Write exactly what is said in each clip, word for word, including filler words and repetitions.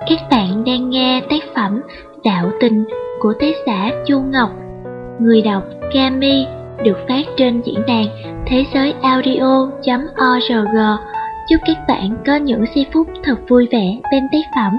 Các bạn đang nghe tác phẩm Đạo Tình của tác giả Chu Ngọc. Người đọc Cami, được phát trên diễn đàn thế giới audio chấm org. Chúc các bạn có những giây phút thật vui vẻ bên tác phẩm.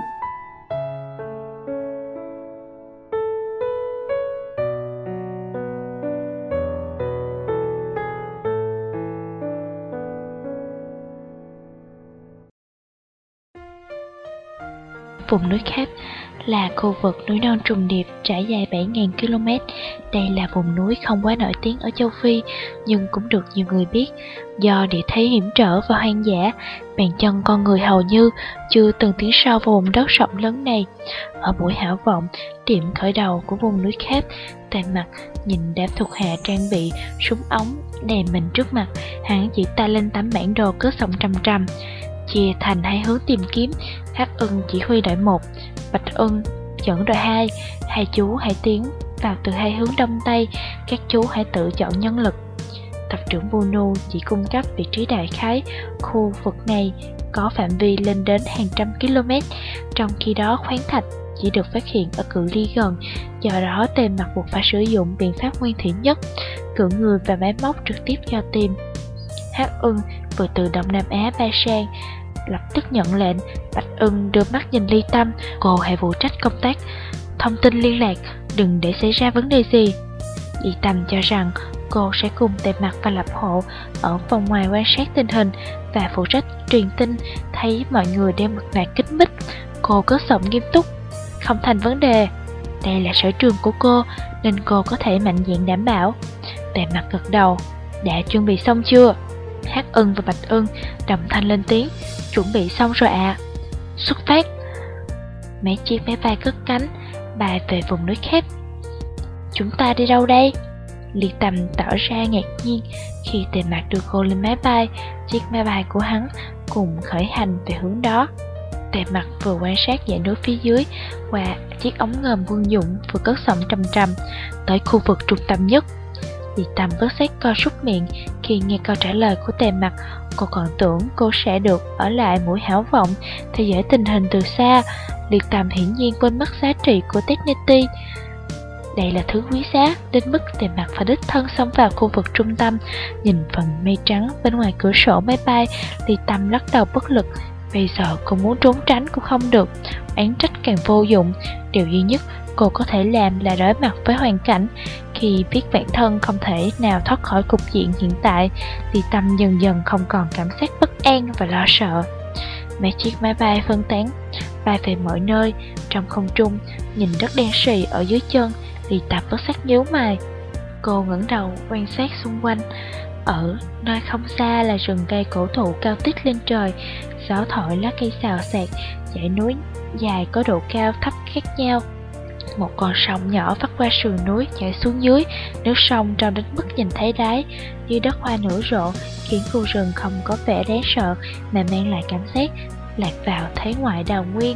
Vùng núi Kép là khu vực núi non trùng điệp trải dài bảy nghìn ki lô mét. Đây là vùng núi không quá nổi tiếng ở châu Phi, nhưng cũng được nhiều người biết. Do địa thế hiểm trở và hoang dã, bàn chân con người hầu như chưa từng tiến sâu vào vùng đất rộng lớn này. Ở buổi hảo vọng, điểm khởi đầu của vùng núi Kép, Tề Mặc nhìn đám thuộc hạ trang bị súng ống đè mình trước mặt. Hắn chỉ tay lên tấm bản đồ cất sổng trầm trầm, chia thành hai hướng tìm kiếm. Hắc Ưng chỉ huy đội một, Bạch Ưng dẫn đội hai. Hai chú hãy tiến vào từ hai hướng đông tây, các chú hãy tự chọn nhân lực. Tập trưởng Bunu chỉ cung cấp vị trí đại khái. Khu vực này có phạm vi lên đến hàng trăm km, trong khi đó khoáng thạch chỉ được phát hiện ở cự ly gần. Do đó Tề Mặc buộc phải sử dụng biện pháp nguyên thủy nhất, cử người và máy móc trực tiếp cho tìm. Hắc Ưng vừa từ Đông Nam Á bay sang, lập tức nhận lệnh. Bạch Ưng đưa mắt nhìn Ly Tâm, cô hãy phụ trách công tác thông tin liên lạc, đừng để xảy ra vấn đề gì. Ly Tâm cho rằng cô sẽ cùng Tề Mặc và Lập Hộ ở vòng ngoài quan sát tình hình và phụ trách truyền tin. Thấy mọi người đeo mặt nạ kín mít, cô cất giọng nghiêm túc: không thành vấn đề, đây là sở trường của cô nên cô có thể mạnh dạn đảm bảo. Tề Mặc gật đầu: đã chuẩn bị xong chưa? Hắc Ưng và Bạch Ưng đồng thanh lên tiếng: chuẩn bị xong rồi ạ. À. Xuất phát. Mấy chiếc máy bay cất cánh bay về vùng núi Kép. Chúng ta đi đâu đây? Ly Tâm tỏ ra ngạc nhiên khi Tề Mặc đưa cô lên máy bay. Chiếc máy bay của hắn cùng khởi hành về hướng đó. Tề Mặc vừa quan sát dãy núi phía dưới qua chiếc ống ngầm quân dụng vừa cất giọng trầm trầm tới khu vực trung tâm nhất. Ly Tâm bớt xét co rút miệng khi nghe câu trả lời của Tề Mặc. Cô còn tưởng cô sẽ được ở lại buổi hảo vọng theo dõi tình hình từ xa. Ly Tâm hiển nhiên quên mất giá trị của Technity. Đây là thứ quý giá đến mức Tề Mặc phải đích thân xông vào khu vực trung tâm. Nhìn phần mây trắng bên ngoài cửa sổ máy bay, Ly Tâm lắc đầu bất lực. Bây giờ cô muốn trốn tránh cũng không được, oán trách càng vô dụng. Điều duy nhất cô có thể làm là đối mặt với hoàn cảnh. Khi biết bản thân không thể nào thoát khỏi cục diện hiện tại, Ly Tâm dần dần không còn cảm giác bất an và lo sợ. Mấy chiếc máy bay phân tán, bay về mọi nơi. Trong không trung, nhìn đất đen sì ở dưới chân, Ly Tâm bất giác nhíu mày. Cô ngẩng đầu quan sát xung quanh. Ở nơi không xa là rừng cây cổ thụ cao tít lên trời. Gió thổi lá cây xào xạc. Dãy núi dài có độ cao thấp khác nhau. Một con sông nhỏ vắt qua sườn núi chảy xuống dưới. Nước sông trong đến mức nhìn thấy đáy. Dưới đất hoa nở rộ khiến khu rừng không có vẻ đáng sợ, mà mang lại cảm giác lạc vào thế ngoại đào nguyên.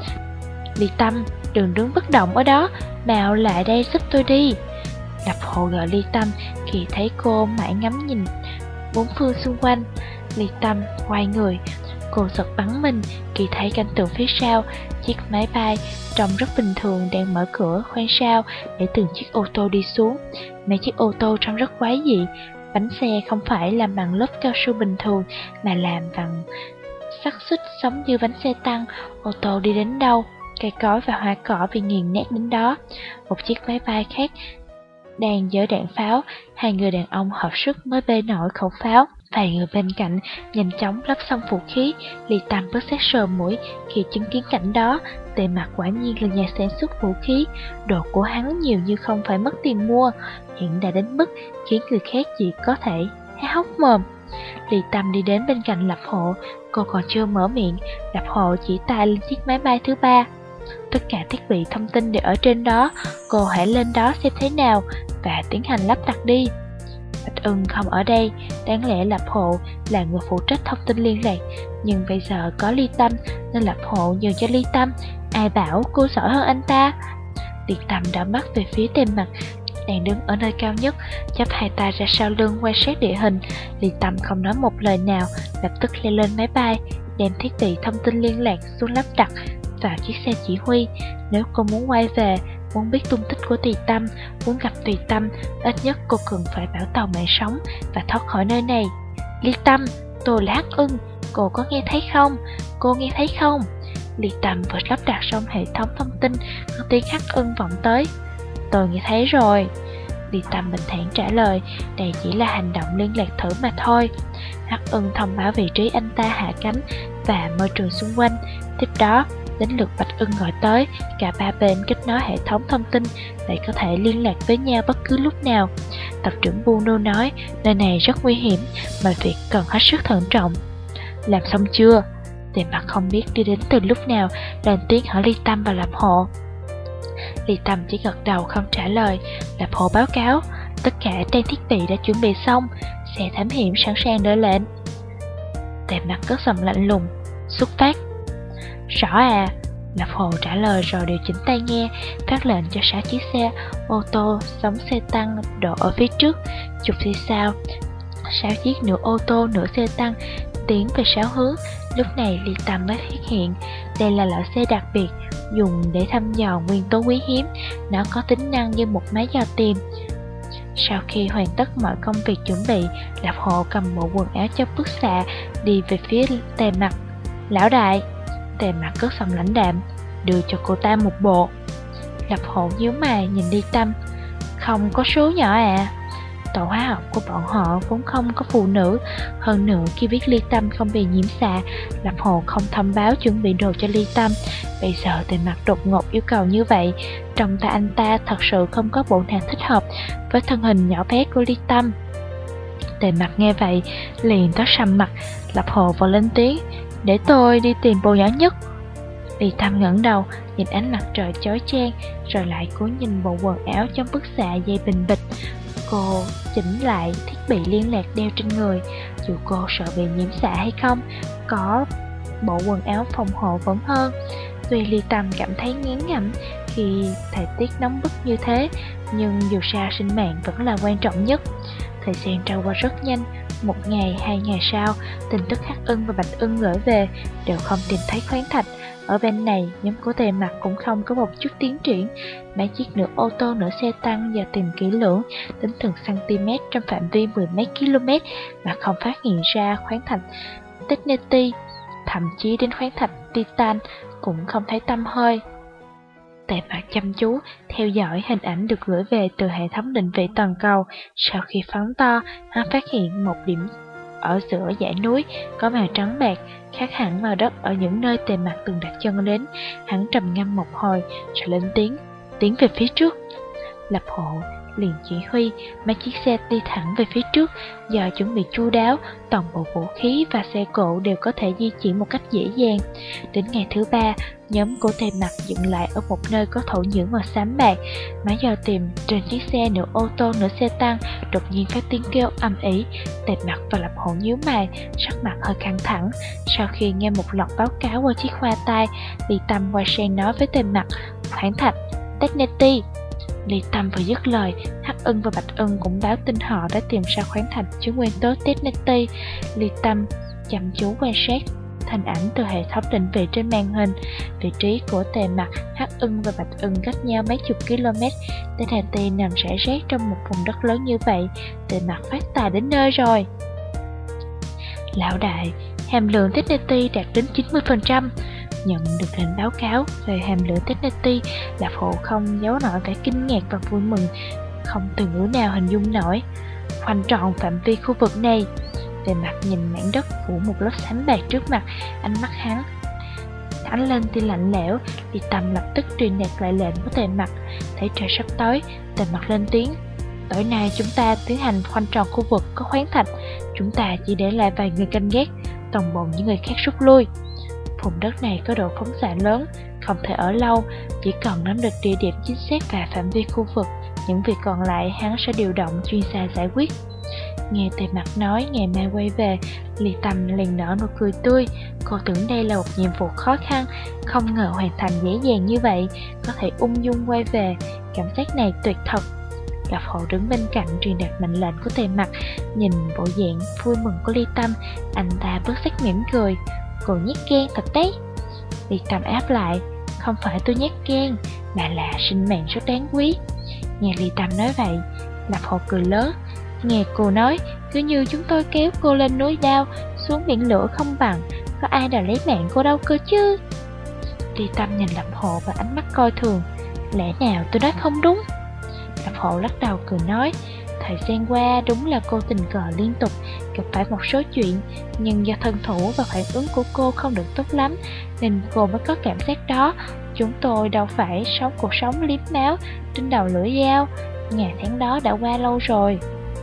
Ly Tâm, đừng đứng bất động ở đó, mau lại đây giúp tôi đi. Lập Hộ gọi Ly Tâm khi thấy cô mãi ngắm nhìn bốn phương xung quanh. Ly Tâm quay người, cô giật bắn mình khi thấy cảnh tượng phía sau. Chiếc máy bay trông rất bình thường đang mở cửa khoang sau để từng chiếc ô tô đi xuống. Mấy chiếc ô tô trông rất quái dị. Bánh xe không phải làm bằng lớp cao su bình thường mà làm bằng sắt xích giống như bánh xe tăng. Ô tô đi đến đâu, cây cối và hoa cỏ bị nghiền nát đến đó. Một chiếc máy bay khác đang giở đạn pháo. Hai người đàn ông hợp sức mới bê nổi khẩu pháo. Vài người bên cạnh nhanh chóng lắp xong vũ khí. Ly Tâm bớt xét sờ mũi khi chứng kiến cảnh đó. Tề Mặc quả nhiên là nhà sản xuất vũ khí. Đồ của hắn nhiều như không phải mất tiền mua, hiện đã đến mức khiến người khác chỉ có thể há hốc mồm. Ly Tâm đi đến bên cạnh Lập Hộ. Cô còn chưa mở miệng, Lập Hộ chỉ tay lên chiếc máy bay thứ ba. Tất cả thiết bị thông tin đều ở trên đó, cô hãy lên đó xem thế nào và tiến hành lắp đặt đi. Bạch Ưng không ở đây, đáng lẽ Lập Hộ là người phụ trách thông tin liên lạc, nhưng bây giờ có Ly Tâm nên Lập Hộ nhường cho Ly Tâm. Ai bảo cô giỏi hơn anh ta? Ly Tâm đã mắt về phía Tề Mặc đang đứng ở nơi cao nhất, chắp hai tay ra sau lưng quan sát địa hình. Ly Tâm không nói một lời nào, lập tức leo lên máy bay, đem thiết bị thông tin liên lạc xuống lắp đặt vào chiếc xe chỉ huy. Nếu cô muốn quay về, muốn biết tung tích của Tùy Tâm, muốn gặp Tùy Tâm, ít nhất cô cần phải bảo tàu mạng sống và thoát khỏi nơi này. Ly Tâm, tôi là Hắc Ưng, cô có nghe thấy không? Cô nghe thấy không? Ly Tâm vừa lắp đặt xong hệ thống thông tin, có tiếng Hắc Ưng vọng tới. Tôi nghe thấy rồi. Ly Tâm bình thản trả lời, đây chỉ là hành động liên lạc thử mà thôi. Hắc Ưng thông báo vị trí anh ta hạ cánh và môi trường xung quanh. Tiếp đó, đến lượt Bạch Ưng gọi tới, cả ba bên kết nối hệ thống thông tin để có thể liên lạc với nhau bất cứ lúc nào. Tập trưởng Bruno nói, nơi này rất nguy hiểm, mọi việc cần hết sức thận trọng. Làm xong chưa? Tề Mặc không biết đi đến từ lúc nào, lên tiếng hỏi Ly Tâm và Lập Hộ. Ly Tâm chỉ gật đầu không trả lời. Lập Hộ báo cáo, tất cả trang thiết bị đã chuẩn bị xong, xe thám hiểm sẵn sàng đợi lệnh. Tề Mặc cất giọng lạnh lùng, xuất phát. Rõ à. Lập Hồ trả lời rồi điều chỉnh tai nghe, phát lệnh cho sáu chiếc xe ô tô giống xe tăng đổ ở phía trước. Chục giây sau, sáu chiếc nửa ô tô nửa xe tăng tiến về sáu hướng. Lúc này Ly Tâm mới phát hiện đây là loại xe đặc biệt dùng để thăm dò nguyên tố quý hiếm. Nó có tính năng như một máy dò tìm. Sau khi hoàn tất mọi công việc chuẩn bị, Lập Hộ cầm bộ quần áo cho bức xạ đi về phía Tề Mặc. Lão đại. Tề Mặc cất giọng lãnh đạm, đưa cho cô ta một bộ. Lập Hộ nhíu mày nhìn Ly Tâm. Không có số nhỏ à? Tổ hóa học của bọn họ vốn không có phụ nữ. Hơn nữa khi biết Ly Tâm không bị nhiễm xạ, Lập Hộ không thông báo chuẩn bị đồ cho Ly Tâm. Bây giờ Tề Mặc đột ngột yêu cầu như vậy, trong tay anh ta thật sự không có bộ nào thích hợp với thân hình nhỏ bé của Ly Tâm. Tề Mặc nghe vậy liền tối sầm mặt. Lập Hộ vào lên tiếng, để tôi đi tìm bộ nhỏ nhất. Ly Tâm ngẩng đầu nhìn ánh mặt trời chói chang, rồi lại cố nhìn bộ quần áo trong bức xạ dày bình bịch. Cô chỉnh lại thiết bị liên lạc đeo trên người. Dù cô sợ bị nhiễm xạ hay không, có bộ quần áo phòng hộ vẫn hơn. Tuy Ly Tâm cảm thấy ngán ngẩm khi thời tiết nóng bức như thế, nhưng dù sao sinh mạng vẫn là quan trọng nhất. Thời gian trôi qua rất nhanh. Một ngày, hai ngày sau, tin tức Hắc Ưng và Bạch Ưng gửi về đều không tìm thấy khoáng thạch. Ở bên này, nhóm của Tề Mặc cũng không có một chút tiến triển. Mấy chiếc nửa ô tô nửa xe tăng giờ tìm kỹ lưỡng, tính từng cm trong phạm vi mười mấy km mà không phát hiện ra khoáng thạch Techneti, thậm chí đến khoáng thạch Titan cũng không thấy tăm hơi. Tề Mặc chăm chú theo dõi hình ảnh được gửi về từ hệ thống định vị toàn cầu. Sau khi phóng to, hắn phát hiện một điểm ở giữa dãy núi có màu trắng bạc, khác hẳn màu đất ở những nơi Tề Mặc từng đặt chân đến. Hắn trầm ngâm một hồi rồi lên tiếng, tiến về phía trước. Lập Hộ liền chỉ huy mấy chiếc xe đi thẳng về phía trước. Do chuẩn bị chu đáo, toàn bộ vũ khí và xe cộ đều có thể di chuyển một cách dễ dàng. Đến ngày thứ ba, nhóm của Tề Mặc dừng lại ở một nơi có thổ nhưỡng màu xám bạc. Máy dò tìm trên chiếc xe nửa ô tô nửa xe tăng đột nhiên phát tiếng kêu ầm ĩ. Tề Mặc và Lập Hộ nhíu mày, sắc mặt hơi căng thẳng. Sau khi nghe một loạt báo cáo qua chiếc khoa tai, Ly Tâm quay sang nói với Tề Mặc, khoáng thạch Techneti. Ly Tâm vừa dứt lời, Hắc Ưng và Bạch Ưng cũng báo tin họ đã tìm ra khoáng thạch chứa nguyên tố Techneti. Ly Tâm chăm chú quan sát hình ảnh từ hệ thống định vị trên màn hình. Vị trí của Tề Mặc, Hắc Ưng và Bạch Ưng cách nhau mấy chục km. Techneti nằm rải rác trong một vùng đất lớn như vậy. Tề Mặc phát tài đến nơi rồi. Lão đại, hàm lượng Techneti đạt đến chín mươi phần trăm. Nhận được lệnh báo cáo về hàm lượng Techneti, Lập Hộ không giấu nổi vẻ kinh ngạc và vui mừng, không từ ngữ nào hình dung nổi. Khoanh tròn phạm vi khu vực này. Tề Mặc nhìn mảng đất phủ một lớp xám bạc trước mặt, ánh mắt hắn ánh lên tia lạnh lẽo. Ly Tâm lập tức truyền đạt lại lệnh của Tề Mặc. Thấy trời sắp tối, Tề Mặc lên tiếng, tối nay chúng ta tiến hành khoanh tròn khu vực có khoáng thạch. Chúng ta chỉ để lại vài người canh gác, toàn bộ những người khác rút lui. Vùng đất này có độ phóng xạ lớn, không thể ở lâu. Chỉ cần nắm được địa điểm chính xác và phạm vi khu vực, những việc còn lại hắn sẽ điều động chuyên gia giải quyết. Nghe Tề Mặc nói ngày mai quay về, Ly Tâm liền nở nụ cười tươi. Cô tưởng đây là một nhiệm vụ khó khăn, không ngờ hoàn thành dễ dàng như vậy. Có thể ung dung quay về, cảm giác này tuyệt thật. Lập Hộ đứng bên cạnh truyền đạt mệnh lệnh của Tề Mặc. Nhìn bộ dạng vui mừng của Ly Tâm, anh ta bớt sắc mỉm cười. Cô nhếch gan thật đấy. Ly Tâm áp lại. Không phải tôi nhát gan, mà là sinh mạng rất đáng quý. Nghe Ly Tâm nói vậy, Lập Hồ cười lớn. Nghe cô nói, cứ như chúng tôi kéo cô lên núi đao, xuống biển lửa không bằng. Có ai đòi lấy mạng cô đâu cơ chứ. Ly Tâm nhìn Lập Hồ và ánh mắt coi thường. Lẽ nào tôi nói không đúng? Lập Hồ lắc đầu cười nói. Thời gian qua đúng là cô tình cờ liên tục gặp phải một số chuyện, nhưng do thân thủ và phản ứng của cô không được tốt lắm nên cô mới có cảm giác đó. Chúng tôi đâu phải sống cuộc sống liếm máu trên đầu lưỡi dao. Ngày tháng đó đã qua lâu rồi.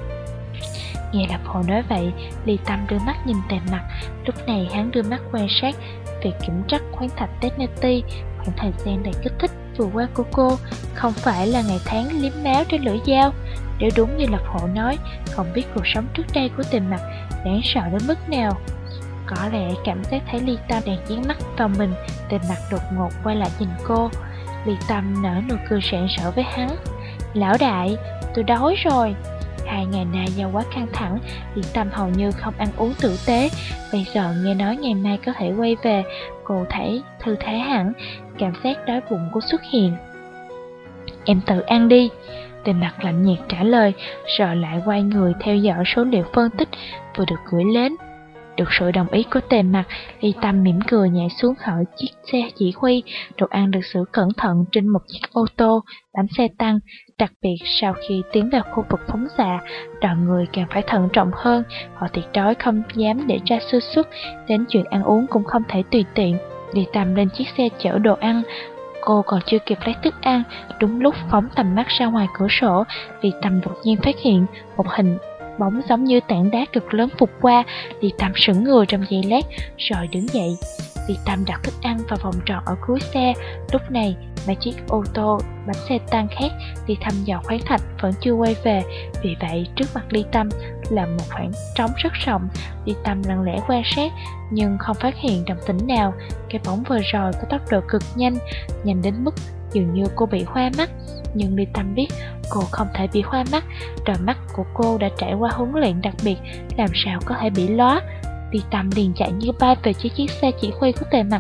Nghe Lập Hồ nói vậy, Ly Tâm đưa mắt nhìn Tề Mặc. Lúc này hắn đưa mắt quan sát việc kiểm trắc khoáng thạch Tennessee. Khoảng thời gian đầy kích thích vừa qua của cô không phải là ngày tháng liếm máu trên lưỡi dao. Nếu đúng như Lập Hồ nói, không biết cuộc sống trước đây của Tề Mặc đáng sợ đến mức nào. Có lẽ cảm giác thấy Ly Tâm đang dán mắt vào mình, Tề Mặc đột ngột quay lại nhìn cô. Ly Tâm nở nụ cười rạng rỡ với hắn. Lão đại, tôi đói rồi. Hai ngày nay do quá căng thẳng, Ly Tâm hầu như không ăn uống tử tế. Bây giờ nghe nói ngày mai có thể quay về, cô thấy thư thái hẳn, cảm giác đói bụng cô xuất hiện. Em tự ăn đi. Tề Mặc lạnh nhạt trả lời, rồi lại quay người theo dõi số liệu phân tích vừa được gửi lên. Được sự đồng ý của Tề Mặc, Ly Tâm mỉm cười nhảy xuống khỏi chiếc xe chỉ huy. Đồ ăn được xử cẩn thận trên một chiếc ô tô, bánh xe tăng. Đặc biệt sau khi tiến vào khu vực phóng xạ, đoàn người càng phải thận trọng hơn. Họ tuyệt đối không dám để ra sơ suất, đến chuyện ăn uống cũng không thể tùy tiện. Ly Tâm lên chiếc xe chở đồ ăn. Cô còn chưa kịp lấy thức ăn, đúng lúc phóng tầm mắt ra ngoài cửa sổ, Ly Tâm đột nhiên phát hiện một hình bóng giống như tảng đá cực lớn vụt qua. Ly Tâm sững người trong giây lát rồi đứng dậy. Ly Tâm đặt thức ăn vào vòng tròn ở cuối xe. Lúc này mấy chiếc ô tô, bánh xe tăng khác đi thăm dò khoáng thạch vẫn chưa quay về. Vì vậy trước mặt Ly Tâm là một khoảng trống rất rộng. Ly Tâm lặng lẽ quan sát nhưng không phát hiện động tĩnh nào. Cái bóng vừa rồi có tốc độ cực nhanh, nhanh đến mức dường như cô bị hoa mắt. Nhưng Ly Tâm biết cô không thể bị hoa mắt. Đôi mắt của cô đã trải qua huấn luyện đặc biệt, làm sao có thể bị lóa. Ly Tâm liền chạy như bay về chiếc chiếc xe chỉ huy của Tề Mặc.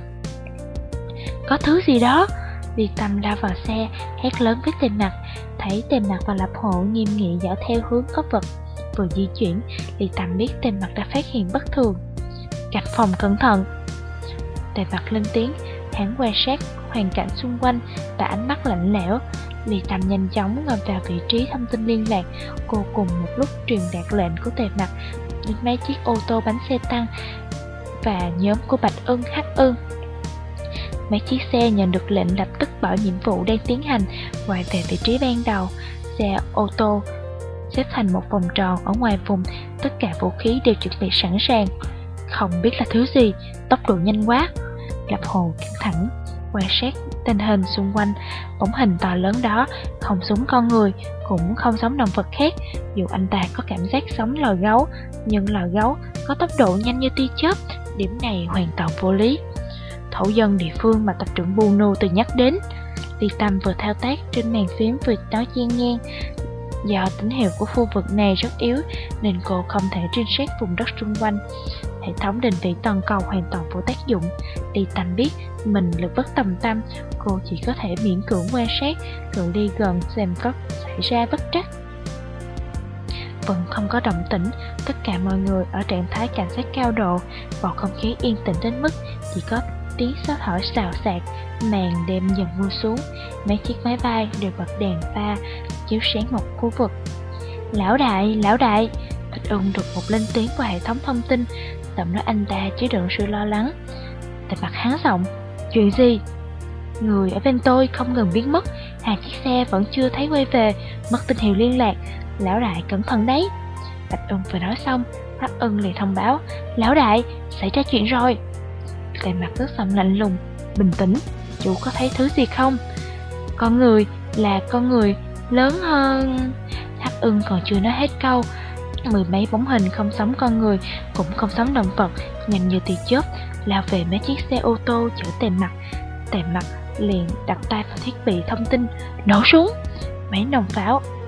Có thứ gì đó. Ly Tâm lao vào xe, hét lớn với Tề Mặc. Thấy Tề Mặc và Lập Hộ nghiêm nghị dõi theo hướng có vật vừa di chuyển, Ly Tâm biết Tề Mặc đã phát hiện bất thường. Cạnh phòng cẩn thận. Tề Mặc lên tiếng. Hắn quan sát hoàn cảnh xung quanh và ánh mắt lạnh lẽo. Ly Tâm nhanh chóng ngồi vào vị trí thông tin liên lạc. Cô cùng một lúc truyền đạt lệnh của Tề Mặc đến mấy chiếc ô tô, bánh xe tăng và nhóm của Bạch Ưng, Hắc Ưng. Mấy chiếc xe nhận được lệnh lập tức bỏ nhiệm vụ đang tiến hành, quay về vị trí ban đầu. Xe ô tô xếp thành một vòng tròn ở ngoài vùng, tất cả vũ khí đều chuẩn bị sẵn sàng. Không biết là thứ gì, tốc độ nhanh quá. Lập Hồ căng thẳng quan sát tình hình xung quanh. Bóng hình to lớn đó không giống con người, cũng không giống động vật khác. Dù anh ta có cảm giác giống loài gấu, nhưng loài gấu có tốc độ nhanh như tia chớp, điểm này hoàn toàn vô lý. Thổ dân địa phương mà tập trưởng Bunu từng nhắc đến. Ly Tâm vừa thao tác trên màn phím vừa nói chen ngang. Do tín hiệu của khu vực này rất yếu nên cô không thể trinh sát vùng đất xung quanh. Hệ thống định vị toàn cầu hoàn toàn vô tác dụng. Ly Tâm biết mình lực bất tòng tâm, cô chỉ có thể miễn cưỡng quan sát cự ly gần xem có xảy ra bất trắc. Vẫn không có động tĩnh, tất cả mọi người ở trạng thái cảnh giác cao độ, bầu không khí yên tĩnh đến mức chỉ có tiếng sót hỏi xào xạc. Màn đêm dần buông xuống, mấy chiếc máy bay đều bật đèn pha chiếu sáng một khu vực. Lão đại, lão đại! Bạch Ưng đột ngột lên tiếng qua hệ thống thông tin, giọng nói anh ta chứa đựng sự lo lắng. Tại mặt hắn giọng, chuyện gì? Người ở bên tôi không ngừng biến mất, hai chiếc xe vẫn chưa thấy quay về, mất tín hiệu liên lạc. Lão đại cẩn thận đấy. Bạch Ưng vừa nói xong, Hắc Ưng liền thông báo, lão đại, xảy ra chuyện rồi. Tại mặt rất giọng lạnh lùng, bình tĩnh, chủ có thấy thứ gì không? Con người, là con người lớn hơn. Hắc Ưng còn chưa nói hết câu, mười mấy bóng hình không giống con người cũng không giống động vật, nhanh như tia chớp lao về mấy chiếc xe ô tô chở Tề Mặc. Tề Mặc liền đặt tay vào thiết bị thông tin, nổ súng. Mấy nòng pháo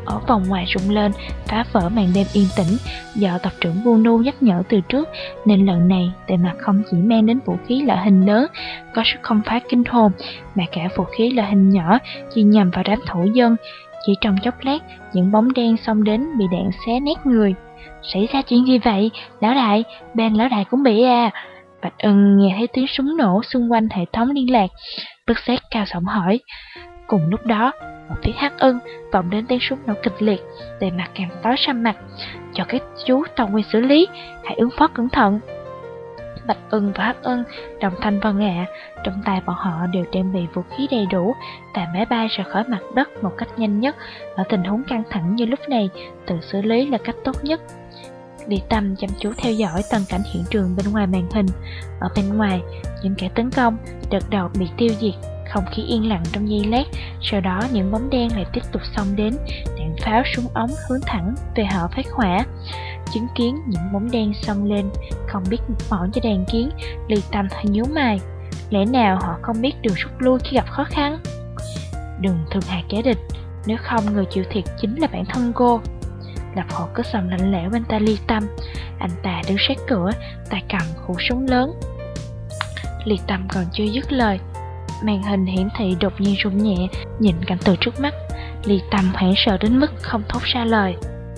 ở vòng ngoài rung lên, phá vỡ màn đêm yên tĩnh. Do tộc trưởng Bunu nhắc nhở từ trước, nên lần này Tề Mặc không chỉ mang đến vũ khí loại hình lớn có sức công phá kinh hồn, mà cả vũ khí loại hình nhỏ chỉ nhằm vào đám thổ dân. Chỉ trong chốc lát, những bóng đen xông đến bị đạn xé nát người. Xảy ra chuyện gì vậy? Lão đại, bên lão đại cũng bị à? Bạch Ưng nghe thấy tiếng súng nổ xung quanh hệ thống liên lạc, bức xét cao giọng hỏi. Cùng lúc đó, ở phía Hắc Ưng vọng đến tiếng súng nổ kịch liệt. Tề Mặc càng tối sầm mặt. Cho các chú toàn quyền xử lý, hãy ứng phó cẩn thận. Bạch Ưng và Hắc Ưng đồng thanh vâng ạ. Trong tay bọn họ đều trang bị vũ khí đầy đủ, và máy bay rời khỏi mặt đất một cách nhanh nhất. Ở tình huống căng thẳng như lúc này, tự xử lý là cách tốt nhất. Lý Tâm chăm chú theo dõi toàn cảnh hiện trường bên ngoài màn hình. Ở bên ngoài, những kẻ tấn công đợt đầu bị tiêu diệt, không khí yên lặng trong giây lát. Sau đó những bóng đen lại tiếp tục xông đến, đạn pháo súng ống hướng thẳng về họ phát hỏa. Chứng kiến những bóng đen xông lên, không biết mỏi cho đàn kiến, Lý Tâm hơi nhíu mày. Lẽ nào họ không biết đường rút lui khi gặp khó khăn? Đừng thương hại kẻ địch, nếu không người chịu thiệt chính là bản thân cô. Lập Hộ cứ sầm lạnh lẽo bên tai Lý Tâm. Anh ta đứng sát cửa, tay cầm khẩu súng lớn. Lý Tâm còn chưa dứt lời, màn hình hiển thị đột nhiên rung nhẹ. Nhìn cảnh tượng trước mắt, Lý Tâm hoảng sợ đến mức không thốt ra lời.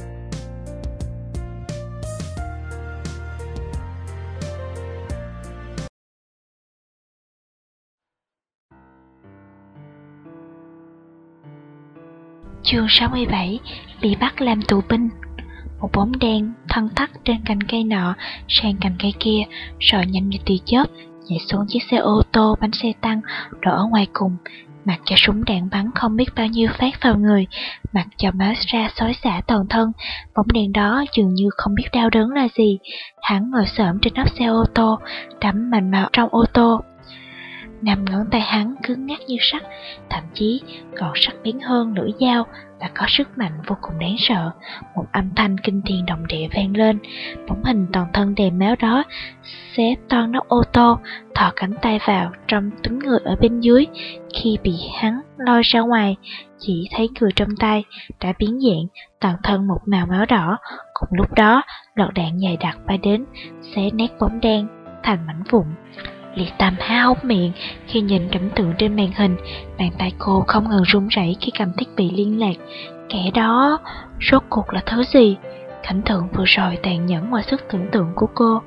Chương sáu mươi bảy. Bị bắt làm tù binh. Một bóng đen thân thắt trên cành cây nọ sang cành cây kia, rồi nhanh như tia chớp nhảy xuống chiếc xe ô tô bánh xe tăng đổ ở ngoài cùng, mặc cho súng đạn bắn không biết bao nhiêu phát vào người, mặc cho máu ra xối xả toàn thân. Bóng đen đó dường như không biết đau đớn là gì. Hắn ngồi xổm trên nóc xe ô tô, đắm mạnh vào trong ô tô. Năm ngón tay hắn cứng ngắc như sắt, thậm chí còn sắc bén hơn lưỡi dao, và có sức mạnh vô cùng đáng sợ. Một âm thanh kinh thiên động địa vang lên. Bóng hình toàn thân đầy máu đó xé toang nóc ô tô, thò cánh tay vào trong túi người ở bên dưới. Khi bị hắn lôi ra ngoài, chỉ thấy người trong tay đã biến dạng, toàn thân một màu máu đỏ. Cùng lúc đó, loạt đạn dày đặc bay đến, xé nát bóng đen thành mảnh vụn. Lý Tâm há hốc miệng khi nhìn cảnh tượng trên màn hình. Bàn tay cô không ngừng run rẩy khi cầm thiết bị liên lạc. Kẻ đó rốt cuộc là thứ gì? Cảnh tượng vừa rồi tàn nhẫn ngoài sức tưởng tượng của cô.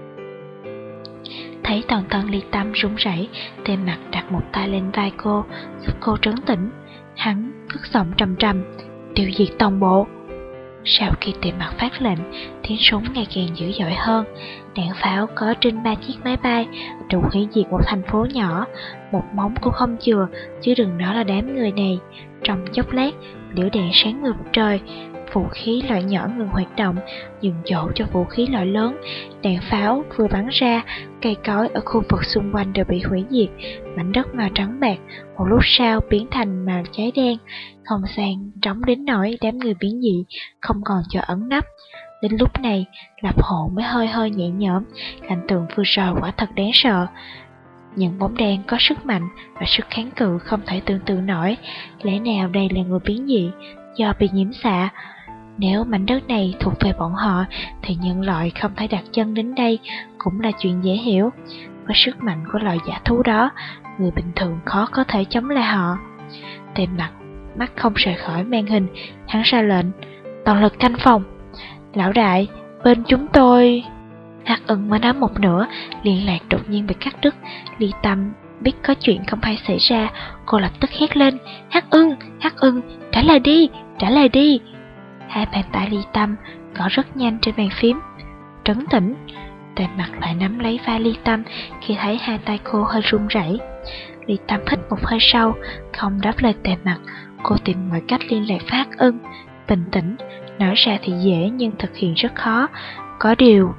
Thấy toàn thân Lý Tâm run rẩy, Tề Mặc đặt một tay lên vai cô, giúp cô trấn tĩnh. Hắn cất giọng trầm trầm: tiêu diệt toàn bộ. Sau khi Tề Mặc phát lệnh, tiếng súng ngày càng dữ dội hơn. Đạn pháo có trên ba chiếc máy bay, đủ hủy diệt một thành phố nhỏ. Một móng cũng không chừa, chứ đừng nói là đám người này. Trong chốc lát, liễu đạn sáng ngời trời. Vũ khí loại nhỏ ngừng hoạt động, nhường chỗ cho vũ khí loại lớn. Đạn pháo vừa bắn ra, cây cối ở khu vực xung quanh đều bị hủy diệt. Mảnh đất màu trắng bạc một lúc sau biến thành màu cháy đen. Không gian trống đến nỗi đám người biến dị không còn chỗ ẩn nấp. Đến lúc này, Lập Hộ mới hơi hơi nhẹ nhõm. Cảnh tượng vừa rồi quả thật đáng sợ. Những bóng đen có sức mạnh và sức kháng cự không thể tưởng tượng nổi. Lẽ nào đây là người biến dị do bị nhiễm xạ? Nếu mảnh đất này thuộc về bọn họ thì nhân loại không thể đặt chân đến đây cũng là chuyện dễ hiểu. Với sức mạnh của loài dã thú đó, người bình thường khó có thể chống lại họ. Tề Mặc mắt không rời khỏi màn hình, hắn ra lệnh: toàn lực canh phòng. Lão đại, bên chúng tôi... Hắc Ưng mới nói một nửa, liên lạc đột nhiên bị cắt đứt. Lý Tâm biết có chuyện không hay xảy ra, cô lập tức hét lên: Hắc Ưng, Hắc Ưng, trả lời đi, trả lời đi. Hai bàn tay Lý Tâm gõ rất nhanh trên bàn phím. Trấn tĩnh. Tề Mặc lại nắm lấy vai Lý Tâm khi thấy hai tay cô hơi run rẩy. Lý Tâm hít một hơi sâu, không đáp lời Tề Mặc. Cô tìm mọi cách liên lạc với Hắc Ưng. Bình tĩnh, nói ra thì dễ nhưng thực hiện rất khó. Có điều,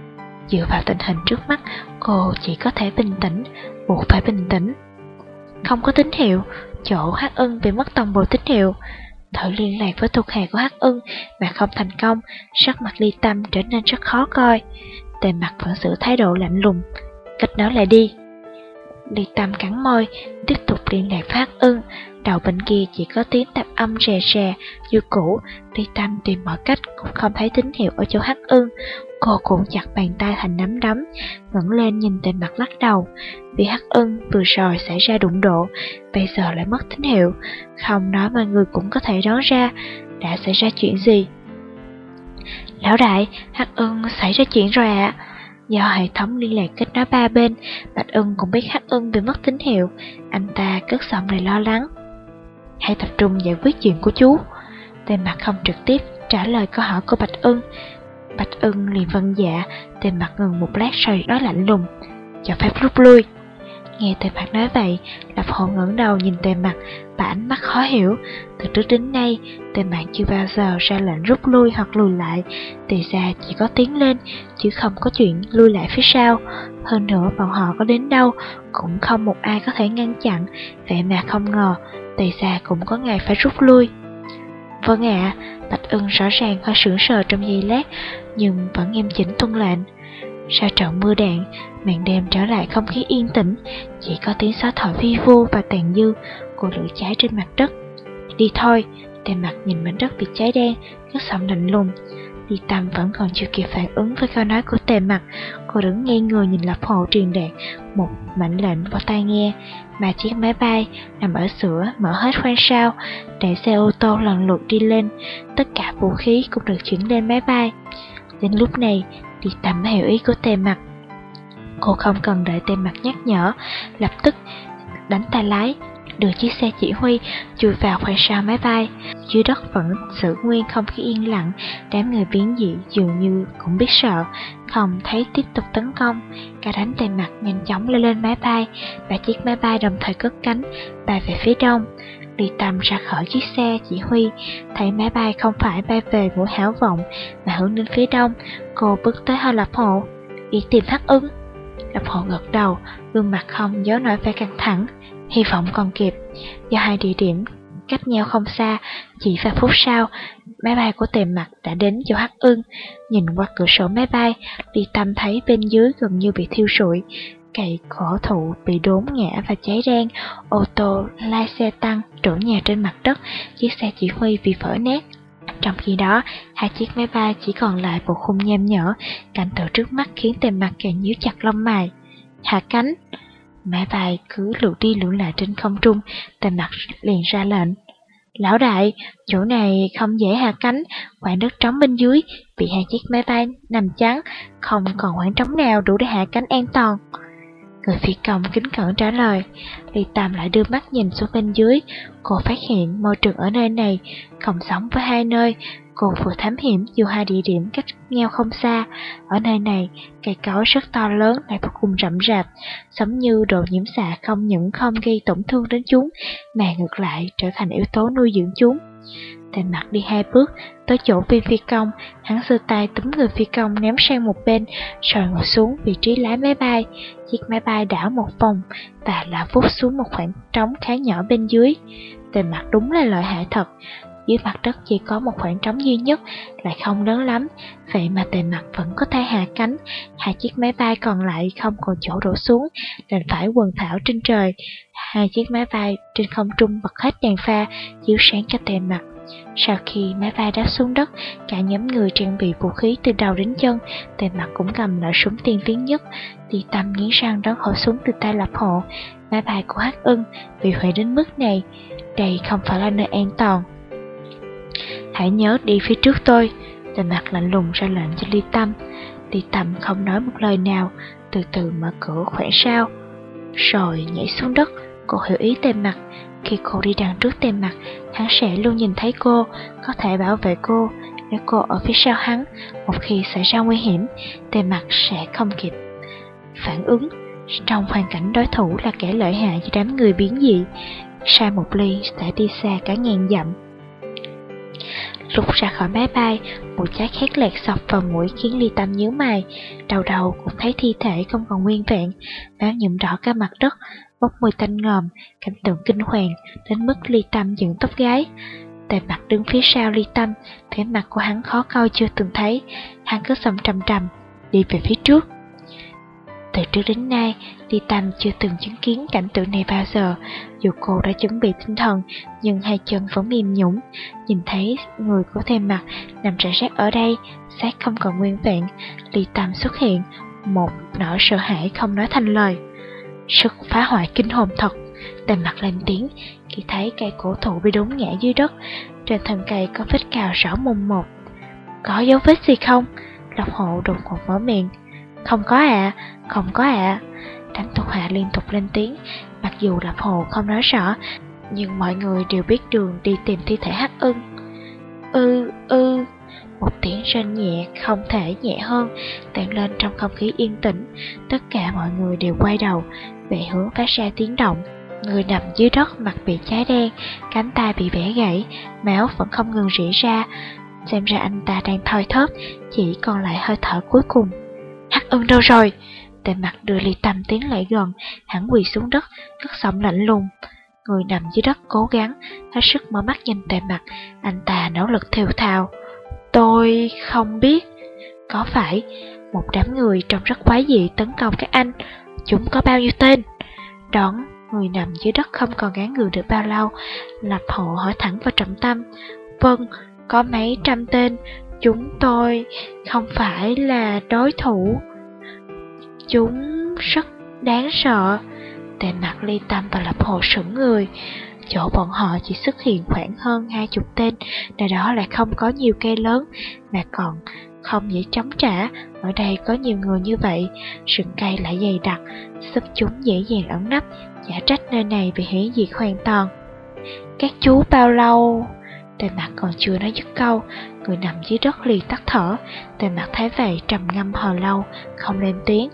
dựa vào tình hình trước mắt, cô chỉ có thể bình tĩnh, buộc phải bình tĩnh. Không có tín hiệu, chỗ Hắc Ưng bị mất toàn bộ tín hiệu. Thử liên lạc với thuộc hạ của Hắc Ưng mà không thành công, sắc mặt Lý Tâm trở nên rất khó coi. Tề Mặc vẫn giữ thái độ lạnh lùng: kết nối lại đi. Lý Tâm cắn môi, tiếp tục liên lạc với Hắc Ưng. Đầu bên kia chỉ có tiếng tạp âm rè rè như cũ. Ly Tâm tìm mọi cách cũng không thấy tín hiệu ở chỗ Hắc Ưng. Cô cuộn chặt bàn tay thành nắm đấm, ngẩng lên nhìn Tề Mặc lắc đầu. Vì Hắc Ưng vừa rồi xảy ra đụng độ, bây giờ lại mất tín hiệu. Không nói mọi người cũng có thể đoán ra đã xảy ra chuyện gì. Lão đại, Hắc Ưng xảy ra chuyện rồi ạ. À. Do hệ thống liên lạc kết nối ba bên, Bạch Ưng cũng biết Hắc Ưng bị mất tín hiệu. Anh ta cất giọng đầy lo lắng. Hãy tập trung giải quyết chuyện của chú. Tề Mặc không trực tiếp trả lời câu hỏi của Bạch Ưng. Bạch Ưng liền vâng dạ. Tề Mặc ngừng một lát rồi nói lạnh lùng, cho phép rút lui. Nghe Tề Mặc nói vậy, Lập Hộ ngẩng đầu nhìn Tề Mặc và ánh mắt khó hiểu. Từ trước đến nay, Tề Mặc chưa bao giờ ra lệnh rút lui hoặc lùi lại. Tề gia chỉ có tiến lên, chứ không có chuyện lui lại phía sau. Hơn nữa, bọn họ có đến đâu cũng không một ai có thể ngăn chặn. Vậy mà không ngờ, Tề gia cũng có ngày phải rút lui. Vâng ạ. Bạch Ưng rõ ràng hơi sững sờ trong giây lát, nhưng vẫn nghiêm chỉnh tuân lệnh. Sau trận mưa đạn, màn đêm trở lại không khí yên tĩnh, chỉ có tiếng gió thổi vi vu và tàn dư của lửa cháy trên mặt đất. Đi thôi. Tề Mặc nhìn mảnh đất bị cháy đen, cất giọng lạnh lùng. Ly Tâm vẫn còn chưa kịp phản ứng với câu nói của Tề Mặc. Cô đứng ngây người nhìn Lập Hộ truyền đạt một mệnh lệnh vào tai nghe. Mà chiếc máy bay nằm ở giữa mở hết khoang sau, để xe ô tô lần lượt đi lên. Tất cả vũ khí cũng được chuyển lên máy bay. Đến lúc này, Ly Tâm hiểu ý của Tề Mặc. Cô không cần đợi Tề Mặc nhắc nhở, lập tức đánh tay lái, đưa chiếc xe chỉ huy chui vào khoang sau máy bay. Dưới đất vẫn giữ nguyên không khí yên lặng. Đám người biến dị dường như cũng biết sợ, không thấy tiếp tục tấn công. Cả đám Tề Mặc nhanh chóng leo lên máy bay. Ba chiếc máy bay đồng thời cất cánh bay về phía đông. Ly Tâm ra khỏi chiếc xe chỉ huy, thấy máy bay không phải bay về mũi Hảo Vọng mà hướng đến phía đông. Cô bước tới hỏi Lập Hộ, đi tìm Hắc Ưng. Lập Hộ gật đầu, gương mặt không giấu nổi vẻ căng thẳng. Hy vọng còn kịp. Do hai địa điểm cách nhau không xa, chỉ vài phút sau, máy bay của Tề Mặc đã đến chỗ Hắc Ưng. Nhìn qua cửa sổ máy bay, Ly Tâm thấy bên dưới gần như bị thiêu rụi. Cây cổ thụ bị đốn ngã và cháy đen, ô tô lai xe tăng đổ nhào trên mặt đất, chiếc xe chỉ huy bị vỡ nát. Trong khi đó, hai chiếc máy bay chỉ còn lại một khung nham nhở. Cảnh tượng trước mắt khiến Tề Mặc càng nhíu chặt lông mày. Hạ cánh. Máy bay cứ lượn đi lượn lại trên không trung. Tề Mặc liền ra lệnh, lão đại, chỗ này không dễ hạ cánh, khoảng đất trống bên dưới bị hai chiếc máy bay nằm chắn, không còn khoảng trống nào đủ để hạ cánh an toàn. Người phi công kính cẩn trả lời. Ly Tâm lại đưa mắt nhìn xuống bên dưới. Cô phát hiện môi trường ở nơi này không giống với hai nơi cô vừa thám hiểm, dù hai địa điểm cách nhau không xa. Ở nơi này, cây cối rất to lớn lại vô cùng rậm rạp, giống như độ nhiễm xạ không những không gây tổn thương đến chúng, mà ngược lại trở thành yếu tố nuôi dưỡng chúng. Tề Mặc đi hai bước tới chỗ viên phi công, hắn giơ tay túm người phi công ném sang một bên, rồi ngồi xuống vị trí lái máy bay. Chiếc máy bay đảo một vòng và là vút xuống một khoảng trống khá nhỏ bên dưới. Tề Mặc đúng là lợi hại thật. Dưới mặt đất chỉ có một khoảng trống duy nhất, lại không lớn lắm, vậy mà Tề Mặc vẫn có thể hạ cánh. Hai chiếc máy bay còn lại không còn chỗ đổ xuống, đành phải quần thảo trên trời. Hai chiếc máy bay trên không trung bật hết đèn pha chiếu sáng cho Tề Mặc. Sau khi máy bay đáp xuống đất, cả nhóm người trang bị vũ khí từ đầu đến chân. Tề Mặc cũng cầm loại súng tiên tiến nhất. Ly Tâm nghiến răng đón khẩu súng từ tay Lập Hộ. Máy bay của Hắc Ưng bị hủy đến mức này, đây không phải là nơi an toàn. Hãy nhớ đi phía trước tôi. Tề Mặc lạnh lùng ra lệnh cho Ly Tâm. Ly Tâm không nói một lời nào, từ từ mở cửa khoảng sau, rồi nhảy xuống đất. Cô hiểu ý Tề Mặc. Khi cô đi đằng trước Tề Mặc, hắn sẽ luôn nhìn thấy cô, có thể bảo vệ cô. Nếu cô ở phía sau hắn, một khi xảy ra nguy hiểm, Tề Mặc sẽ không kịp phản ứng. Trong hoàn cảnh đối thủ là kẻ lợi hại như đám người biến dị, sai một ly sẽ đi xa cả ngàn dặm. Lúc ra khỏi máy bay, mùi cháy khét lẹt sọc vào mũi khiến Ly Tâm nhíu mày. Đầu đầu cũng thấy thi thể không còn nguyên vẹn, máu nhuộm đỏ cả mặt đất, bốc mùi tanh ngòm, cảnh tượng kinh hoàng đến mức Ly Tâm dựng tóc gáy. Tề Mặc đứng phía sau Ly Tâm, vẻ mặt của hắn khó coi chưa từng thấy. Hắn cứ giọng trầm trầm, đi về phía trước. Từ trước đến nay, Ly Tâm chưa từng chứng kiến cảnh tượng này bao giờ. Dù cô đã chuẩn bị tinh thần, nhưng hai chân vẫn mềm nhũn. Nhìn thấy người của Tề Mặc nằm rải rác ở đây, xác không còn nguyên vẹn, Ly Tâm xuất hiện một nỗi sợ hãi không nói thành lời. Sức phá hoại kinh hồn thật. Tề Mặc lên tiếng khi thấy cây cổ thụ bị đốn ngã dưới đất. Trên thân cây có vết cào rõ mồn một. Có dấu vết gì không? Lộc Hộ đột ngột mở miệng. Không có ạ, à, không có ạ. À. Đám thuộc hạ liên tục lên tiếng. Mặc dù Lộc Hộ không nói rõ, nhưng mọi người đều biết đường đi tìm thi thể Hắc Ưng. Ư, ư. Một tiếng rên nhẹ không thể nhẹ hơn vang lên trong không khí yên tĩnh. Tất cả mọi người đều quay đầu về hướng phát ra tiếng động. Người nằm dưới đất mặt bị cháy đen, cánh tay bị bẻ gãy, máu vẫn không ngừng rỉ ra. Xem ra anh ta đang thoi thóp, chỉ còn lại hơi thở cuối cùng. Hắc Ưng đâu rồi? Tề Mặc đưa Ly Tâm tiến lại gần, hắn quỳ xuống đất, cất giọng lạnh lùng. Người nằm dưới đất cố gắng hết sức mở mắt nhìn Tề Mặc, anh ta nỗ lực thều thào. Tôi không biết. Có phải một đám người trông rất quái dị tấn công các anh? Chúng có bao nhiêu tên? Đón người nằm dưới đất không còn gắng gượng được bao lâu, Lập Hộ hỏi thẳng vào trọng tâm. Vâng, có mấy trăm tên. Chúng tôi không phải là đối thủ. Chúng rất đáng sợ. Tề Mặc, Ly Tâm và Lập Hộ sững người. Chỗ bọn họ chỉ xuất hiện khoảng hơn hai chục tên, nơi đó lại không có nhiều cây lớn, mà còn không dễ chống trả. Ở đây có nhiều người như vậy, rừng cây lại dày đặc, giúp chúng dễ dàng ẩn nấp, chả trách nơi này bị hủy diệt hoàn toàn. Các chú bao lâu? Tề Mặc còn chưa nói dứt câu, người nằm dưới đất liền tắt thở. Tề Mặc thấy vậy trầm ngâm hồi lâu, không lên tiếng.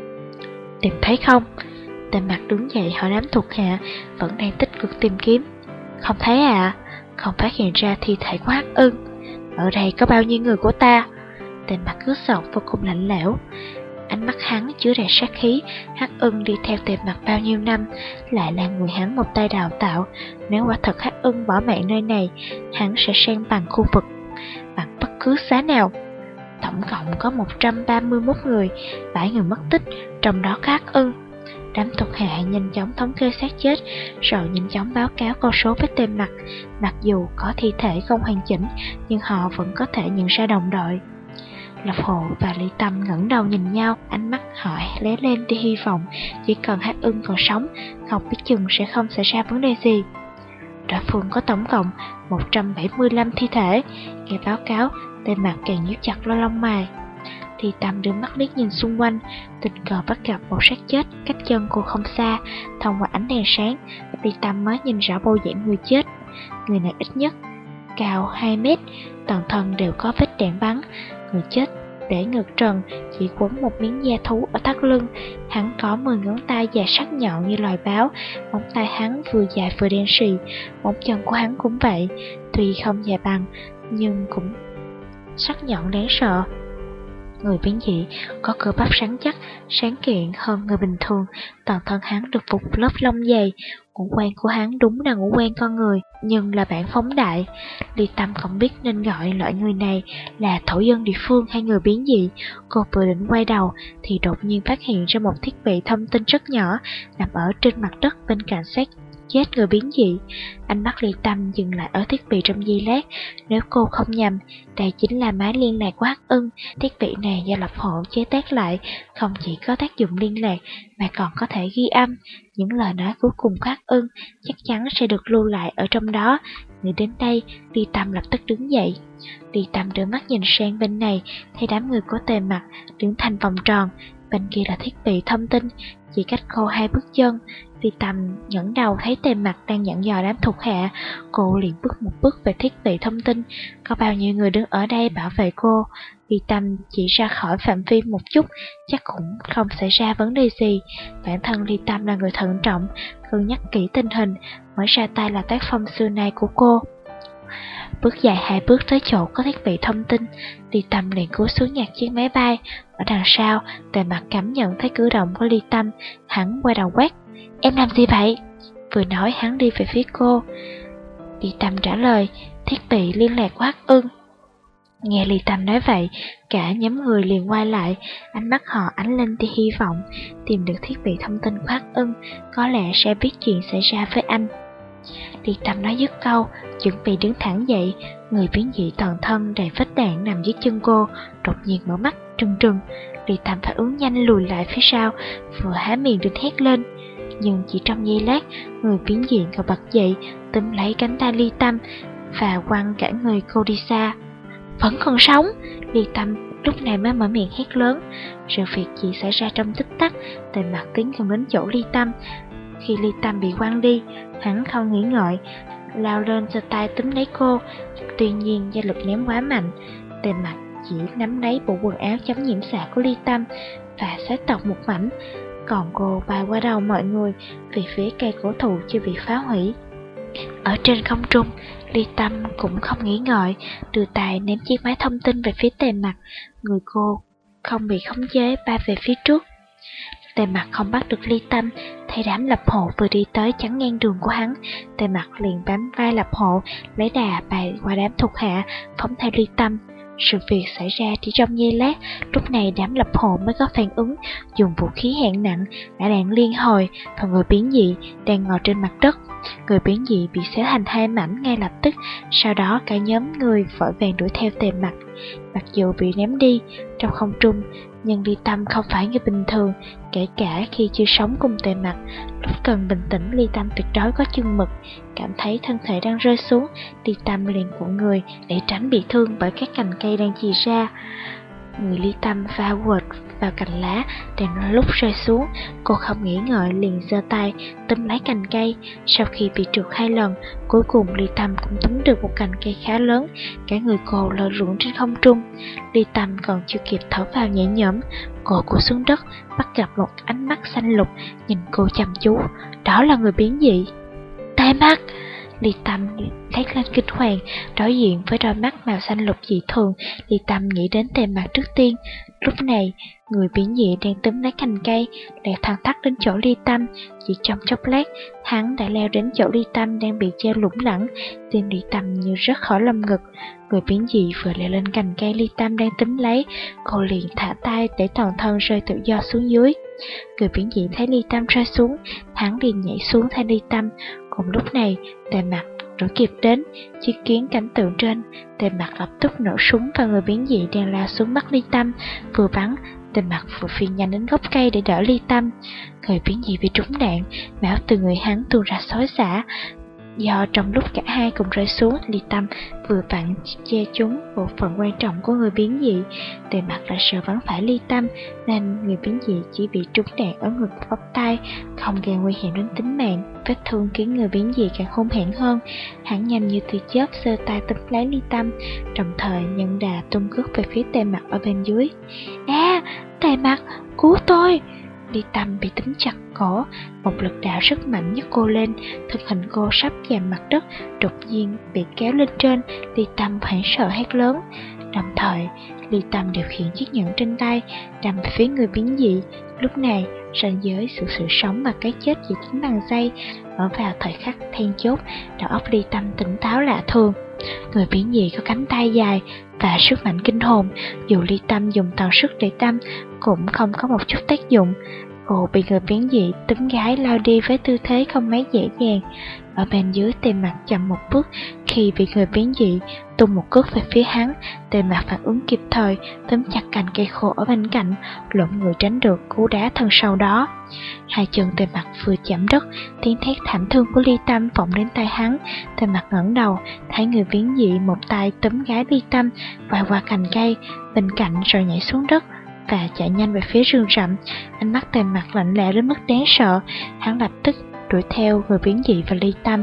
Tìm thấy không? Tề Mặc đứng dậy hỏi đám thuộc hạ vẫn đang tích cực tìm kiếm. Không thấy à? Không phát hiện ra thi thể của Hắc Ưng. Ở đây có bao nhiêu người của ta? Tề Mặc cứ giọng vô cùng lạnh lẽo. Ánh mắt hắn chứa đầy sát khí. Hắc Ưng đi theo Tề Mặc bao nhiêu năm, lại là người hắn một tay đào tạo. Nếu quả thật Hắc Ưng bỏ mạng nơi này, hắn sẽ san bằng khu vực bằng bất cứ giá nào. Tổng cộng có một trăm ba mươi mốt người, bảy người mất tích, trong đó có Hắc Ưng. Đám thuộc hạ nhanh chóng thống kê xác chết, rồi nhanh chóng báo cáo con số với Tề Mặc. Mặc dù có thi thể không hoàn chỉnh, nhưng họ vẫn có thể nhận ra đồng đội. Lập Hộ và Ly Tâm ngẩng đầu nhìn nhau, ánh mắt họ lóe lên tia hy vọng. Chỉ cần Hắc Ưng còn sống, không biết chừng sẽ không xảy ra vấn đề gì. Đối phương có tổng cộng một trăm bảy mươi lăm thi thể. Nghe báo cáo, Tề Mặc càng nhíu chặt lông lông mày. Ly Tâm đưa mắt liếc nhìn xung quanh, tình cờ bắt gặp một xác chết cách chân cô không xa. Thông qua ánh đèn sáng, Ly Tâm mới nhìn rõ bộ dạng người chết. Người này ít nhất cao hai mét, toàn thân đều có vết đạn bắn. Người chết để ngực trần, chỉ quấn một miếng da thú ở thắt lưng. Hắn có mười ngón tay dài sắc nhọn như loài báo, móng tay hắn vừa dài vừa đen sì. Móng chân của hắn cũng vậy, tuy không dài bằng nhưng cũng sắc nhọn đáng sợ. Người biến dị có cơ bắp rắn chắc, sáng kiện hơn người bình thường. Toàn thân hắn được phủ lớp lông dày. Ngũ quan của hắn đúng là ngũ quan con người, nhưng là bản phóng đại. Ly Tâm không biết nên gọi loại người này là thổ dân địa phương hay người biến dị. Cô vừa định quay đầu thì đột nhiên phát hiện ra một thiết bị thông tin rất nhỏ nằm ở trên mặt đất bên cạnh xác chết người biến dị. Ánh mắt Ly Tâm dừng lại ở thiết bị trong giây lát. Nếu cô không nhầm, đây chính là máy liên lạc của Hắc Ưng. Thiết bị này do Lập Hộ chế tác lại, không chỉ có tác dụng liên lạc mà còn có thể ghi âm. Những lời nói cuối cùng của Hắc Ưng chắc chắn sẽ được lưu lại ở trong đó. Nghĩ đến đây, Ly Tâm lập tức đứng dậy. Ly Tâm đưa mắt nhìn sang bên này, thấy đám người của Tề Mặc đứng thành vòng tròn. Bên kia là thiết bị thông tin, chỉ cách cô hai bước chân. Ly Tâm nhẫn đầu thấy Tề Mặc đang dặn dò đám thuộc hạ, cô liền bước một bước về thiết bị thông tin. Có bao nhiêu người đứng ở đây bảo vệ cô? Ly Tâm chỉ ra khỏi phạm vi một chút, chắc cũng không xảy ra vấn đề gì. Bản thân Ly Tâm là người thận trọng, cân nhắc kỹ tình hình, mới ra tay là tác phong xưa nay của cô. Bước dài hai bước tới chỗ có thiết bị thông tin, Ly Tâm liền cúi xuống nhặt chiếc máy bay. Ở đằng sau, Tề Mặc cảm nhận thấy cử động của Ly Tâm, hắn quay đầu quát: Em làm gì vậy? Vừa nói hắn đi về phía cô. Ly Tâm trả lời: Thiết bị liên lạc của Hắc Ưng. Nghe Ly Tâm nói vậy, cả nhóm người liền quay lại, ánh mắt họ ánh lên tia hy vọng, tìm được thiết bị thông tin của Hắc Ưng, có lẽ sẽ biết chuyện xảy ra với anh. Ly Tâm nói dứt câu, chuẩn bị đứng thẳng dậy, người biến dị toàn thân đầy vết đạn nằm dưới chân cô, đột nhiên mở mắt trừng trừng. Ly Tâm phản ứng nhanh lùi lại phía sau, vừa há miệng định hét lên. Nhưng chỉ trong giây lát, người biến dị còn bật dậy, túm lấy cánh tay Ly Tâm và quăng cả người cô đi xa. Vẫn còn sống! Ly Tâm lúc này mới mở miệng hét lớn. Sự việc chỉ xảy ra trong tích tắc, Tề Mặc tiến gần đến chỗ Ly Tâm. Khi Ly Tâm bị quăng đi, hắn không nghĩ ngợi, lao lên giơ tay túm lấy cô. Tuy nhiên do lực ném quá mạnh, Tề Mặc chỉ nắm lấy bộ quần áo chống nhiễm xạ của Ly Tâm và xé toạc một mảnh, còn cô bay qua đầu mọi người vì phía cây cổ thụ chưa bị phá hủy. Ở trên không trung, Ly Tâm cũng không nghĩ ngợi, đưa tay ném chiếc máy thông tin về phía Tề Mặc. Người cô không bị khống chế bay về phía trước. Tề Mặc không bắt được Ly Tâm, thấy đám lập hộ vừa đi tới chắn ngang đường của hắn. Tề Mặc liền bám vai lập hộ, lấy đà bay qua đám thuộc hạ, phóng theo Ly Tâm. Sự việc xảy ra chỉ trong giây lát, lúc này đám lập hộ mới có phản ứng, dùng vũ khí hạng nặng, đã đạn liên hồi vào người biến dị đang ngồi trên mặt đất. Người biến dị bị xé thành hai mảnh ngay lập tức, sau đó cả nhóm người vội vàng đuổi theo Tề Mặc. Mặc dù bị ném đi trong không trung, nhưng Ly Tâm không phải người bình thường, kể cả khi chưa sống cùng Tề Mặc. Lúc cần bình tĩnh, Ly Tâm tuyệt đối có chừng mực. Cảm thấy thân thể đang rơi xuống, Ly Tâm liền cuộn người để tránh bị thương bởi các cành cây đang chì ra. Người Ly Tâm va quệt vào cành lá đang lúc rơi xuống, cô không nghĩ ngợi liền giơ tay túm lấy cành cây. Sau khi bị trượt hai lần, cuối cùng Ly Tâm cũng túm được một cành cây khá lớn, cả người cô lơ lửng trên không trung. Ly Tâm còn chưa kịp thở vào nhẹ nhõm, cô cúi xuống đất, bắt gặp một ánh mắt xanh lục nhìn cô chăm chú. Đó là người biến dị. Tề Mặc! Ly Tâm thét lên kinh hoàng, đối diện với đôi mắt màu xanh lục dị thường. Ly Tâm nghĩ đến Tề Mặc trước tiên. Lúc này, người biến dị đang túm lấy cành cây, leo thẳng tắp đến chỗ Ly Tâm. Chỉ trong chốc lát, hắn đã leo đến chỗ Ly Tâm đang bị treo lủng lẳng. Tim Ly Tâm như rớt khỏi lồng ngực. Người biến dị vừa leo lên cành cây Ly Tâm đang túm lấy, cô liền thả tay để toàn thân rơi tự do xuống dưới. Người biến dị thấy Ly Tâm rơi xuống, hắn liền nhảy xuống thay Ly Tâm. Cùng lúc này, Tề Mặc đuổi kịp đến, chứng kiến cảnh tượng trên, Tề Mặc lập tức nổ súng vào người biến dị đang lao xuống bắt Ly Tâm. Vừa bắn, Tề Mặc vừa phi nhanh đến gốc cây để đỡ Ly Tâm. Người biến dị bị trúng đạn, máu từ người hắn tuôn ra xối xả. Do trong lúc cả hai cùng rơi xuống, Ly Tâm vừa vặn che trúng bộ phận quan trọng của người biến dị. Tề Mặc đã sợ bắn phải Ly Tâm, nên người biến dị chỉ bị trúng đạn ở ngực và bắp tay, không gây nguy hiểm đến tính mạng. Vết thương khiến người biến dị càng hung hãn hơn. Hắn nhanh như tia chớp giơ tay túm lấy Ly Tâm, đồng thời nhân đà tung cước về phía Tề Mặc ở bên dưới. À, Tề Mặc, cứu tôi! Ly Tâm bị túm chặt cổ, một lực đạo rất mạnh nhấc cô lên, thân hình cô sắp chạm mặt đất, đột nhiên bị kéo lên trên. Ly Tâm hoảng sợ hét lớn. Đồng thời, Ly Tâm điều khiển chiếc nhẫn trên tay, đâm về phía người biến dị. Lúc này, ranh giới sự sự sống và cái chết chỉ tính bằng giây. Ở vào thời khắc then chốt, đầu óc Ly Tâm tỉnh táo lạ thường. Người biến dị có cánh tay dài và sức mạnh kinh hồn, dù Ly Tâm dùng toàn sức để đâm cũng không có một chút tác dụng. Cô bị người biến dị túm gái lao đi với tư thế không mấy dễ dàng. Ở bên dưới, Tề Mặc chậm một bước khi bị người biến dị tung một cước về phía hắn. Tề Mặc phản ứng kịp thời, túm chặt cành cây khô ở bên cạnh, lộn người tránh được cú đá thân sau đó. Hai chân Tề Mặc vừa chạm đất, tiếng thét thảm thương của Ly Tâm vọng đến tai hắn. Tề Mặc ngẩng đầu, thấy người biến dị một tay túm gái Ly Tâm vài qua cành cây bên cạnh rồi nhảy xuống đất và chạy nhanh về phía rừng rậm. Ánh mắt Tề Mặc lạnh lẽo đến mức đáng sợ. Hắn lập tức đuổi theo người biến dị và Ly Tâm.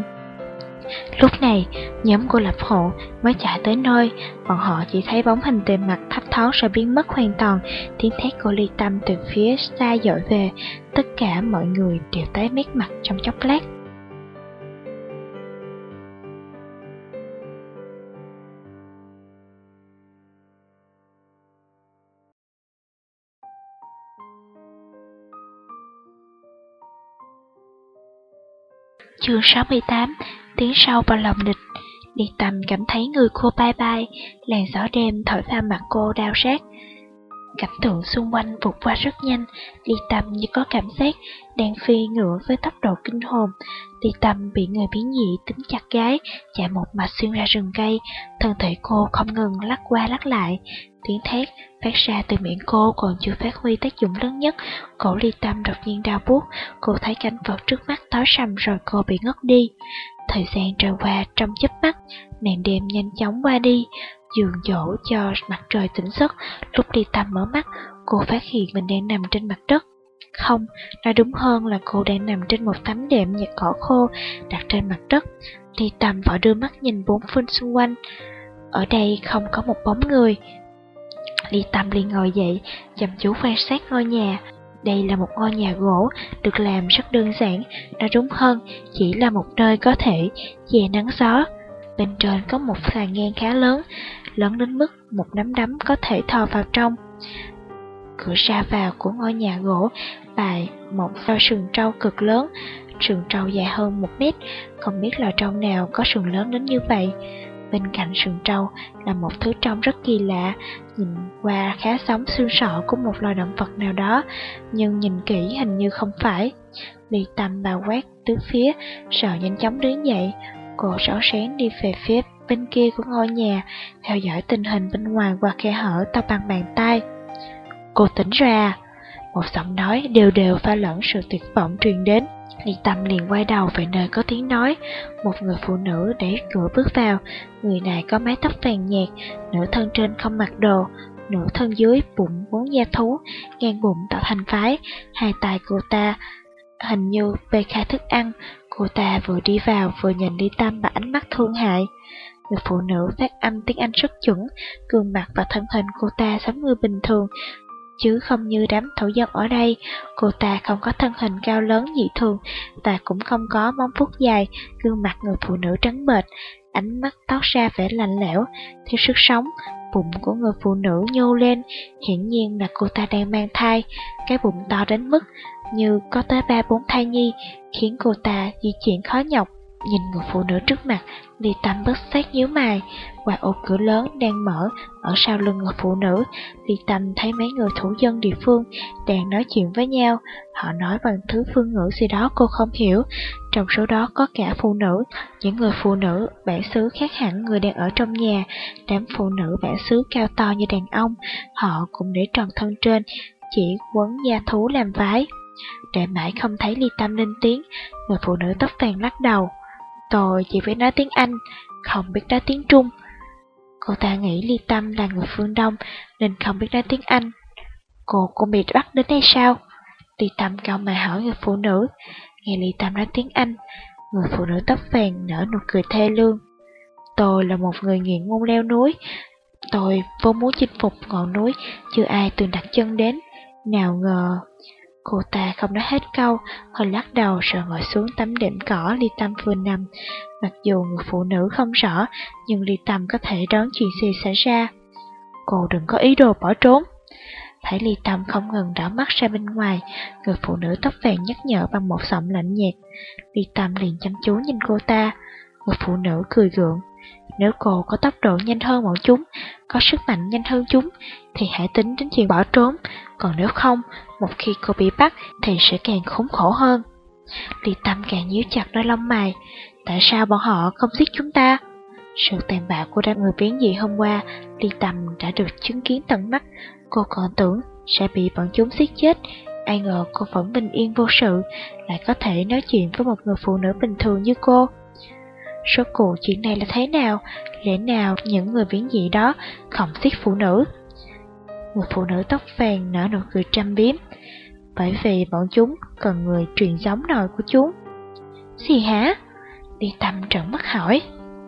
Lúc này, nhóm của lập hộ mới chạy tới nơi. Bọn họ chỉ thấy bóng hình Tề Mặc thấp thoáng rồi biến mất hoàn toàn. Tiếng thét của Ly Tâm từ phía xa dội về. Tất cả mọi người đều tái mét mặt trong chốc lát. Chương sáu mươi tám. Tiếng sâu vào lòng địch. Ly Tâm cảm thấy người cô bay bay, làn gió đêm thổi vào mặt cô đau rát. Cảnh tượng xung quanh vụt qua rất nhanh, Ly Tâm như có cảm giác đang phi ngựa với tốc độ kinh hồn. Ly Tâm bị người biến dị tính chặt gái, chạy một mạch xuyên ra rừng cây, thân thể cô không ngừng lắc qua lắc lại. Tiếng thét phát ra từ miệng cô còn chưa phát huy tác dụng lớn nhất, cổ Ly Tâm đột nhiên đau buốt, cô thấy cảnh vật trước mắt tối sầm rồi cô bị ngất đi. Thời gian trôi qua trong chớp mắt, màn đêm nhanh chóng qua đi, dường dỗ cho mặt trời tỉnh giấc. Lúc Ly Tâm mở mắt, cô phát hiện mình đang nằm trên mặt đất. Không, nói đúng hơn là cô đang nằm trên một tấm đệm nhặt cỏ khô đặt trên mặt đất. Ly Tâm vội đưa mắt nhìn bốn phương xung quanh. Ở đây không có một bóng người. Ly Tâm liền ngồi dậy, chăm chú quan sát ngôi nhà. Đây là một ngôi nhà gỗ, được làm rất đơn giản, nói đúng hơn, chỉ là một nơi có thể che nắng gió. Bên trên có một sàn ngang khá lớn, lớn đến mức một nắm đấm có thể thò vào trong. Cửa ra vào của ngôi nhà gỗ bày một đôi sừng trâu cực lớn, sừng trâu dài hơn một mét, không biết loài trâu nào có sừng lớn đến như vậy. Bên cạnh sừng trâu là một thứ trông rất kỳ lạ, nhìn qua khá giống xương sọ của một loài động vật nào đó, nhưng nhìn kỹ hình như không phải. Ly Tâm bao quát tứ phía, rồi nhanh chóng đứng dậy. Cô rón rén đi về phía bên kia của ngôi nhà, theo dõi tình hình bên ngoài qua khe hở to bằng bàn tay. Cô tỉnh ra. Một giọng nói đều đều pha lẫn sự tuyệt vọng truyền đến. Ly Tâm liền quay đầu về nơi có tiếng nói. Một người phụ nữ đẩy cửa bước vào. Người này có mái tóc vàng nhạt, nửa thân trên không mặc đồ, nửa thân dưới bụng vốn da thú, ngang bụng tạo thành phái. Hai tay cô ta hình như bê khai thức ăn. Cô ta vừa đi vào vừa nhìn Ly Tâm bằng ánh mắt thương hại. Người phụ nữ phát âm tiếng Anh rất chuẩn, gương mặt và thân hình cô ta giống người bình thường, chứ không như đám thổ dân ở đây. Cô ta không có thân hình cao lớn dị thường, và cũng không có móng vuốt dài. Gương mặt người phụ nữ trắng bệch, ánh mắt toát ra vẻ lạnh lẽo, thiếu sức sống. Bụng của người phụ nữ nhô lên, hiển nhiên là cô ta đang mang thai. Cái bụng to đến mức như có tới ba bốn thai nhi, khiến cô ta di chuyển khó nhọc. Nhìn người phụ nữ trước mặt, Ly Tâm bất giác nhíu mày. Qua ô cửa lớn đang mở ở sau lưng người phụ nữ, Ly Tâm thấy mấy người thủ dân địa phương đang nói chuyện với nhau. Họ nói bằng thứ phương ngữ gì đó cô không hiểu. Trong số đó có cả phụ nữ. Những người phụ nữ bản xứ khác hẳn người đang ở trong nhà. Đám phụ nữ bản xứ cao to như đàn ông, họ cũng để tròn thân trên, chỉ quấn da thú làm vái. Để mãi không thấy Ly Tâm lên tiếng, người phụ nữ tóc vàng lắc đầu. Tôi chỉ biết nói tiếng Anh, không biết nói tiếng Trung. Cô ta nghĩ Ly Tâm là người phương Đông nên không biết nói tiếng Anh. Cô cũng bị bắt đến đây sao? Ly Tâm cau mày hỏi người phụ nữ. Nghe Ly Tâm nói tiếng Anh, người phụ nữ tóc vàng nở nụ cười thê lương. Tôi là một người nghiện ngôn leo núi. Tôi vốn muốn chinh phục ngọn núi chưa ai từng đặt chân đến. Nào ngờ... Cô ta không nói hết câu, hơi lắc đầu rồi ngồi xuống tấm đệm cỏ Ly Tâm vừa nằm. Mặc dù người phụ nữ không rõ, nhưng Ly Tâm có thể đoán chuyện gì xảy ra. Cô đừng có ý đồ bỏ trốn. Thấy Ly Tâm không ngừng đảo mắt ra bên ngoài, người phụ nữ tóc vàng nhắc nhở bằng một giọng lạnh nhạt. Ly Tâm liền chăm chú nhìn cô ta. Người phụ nữ cười gượng. Nếu cô có tốc độ nhanh hơn bọn chúng, có sức mạnh nhanh hơn chúng, thì hãy tính đến chuyện bỏ trốn. Còn nếu không, một khi cô bị bắt thì sẽ càng khốn khổ hơn. Ly Tâm càng nhíu chặt đôi lông mày. Tại sao bọn họ không giết chúng ta? Sự tàn bạo của đám người biến dị hôm qua, Ly Tâm đã được chứng kiến tận mắt. Cô còn tưởng sẽ bị bọn chúng giết chết. Ai ngờ cô vẫn bình yên vô sự, lại có thể nói chuyện với một người phụ nữ bình thường như cô. Rốt cuộc chuyện này là thế nào? Lẽ nào những người biến dị đó không giết phụ nữ? Người phụ nữ tóc vàng nở nụ cười châm biếm. Bởi vì bọn chúng cần người truyền giống nòi của chúng. Gì hả? Ly Tâm trợn mắt hỏi.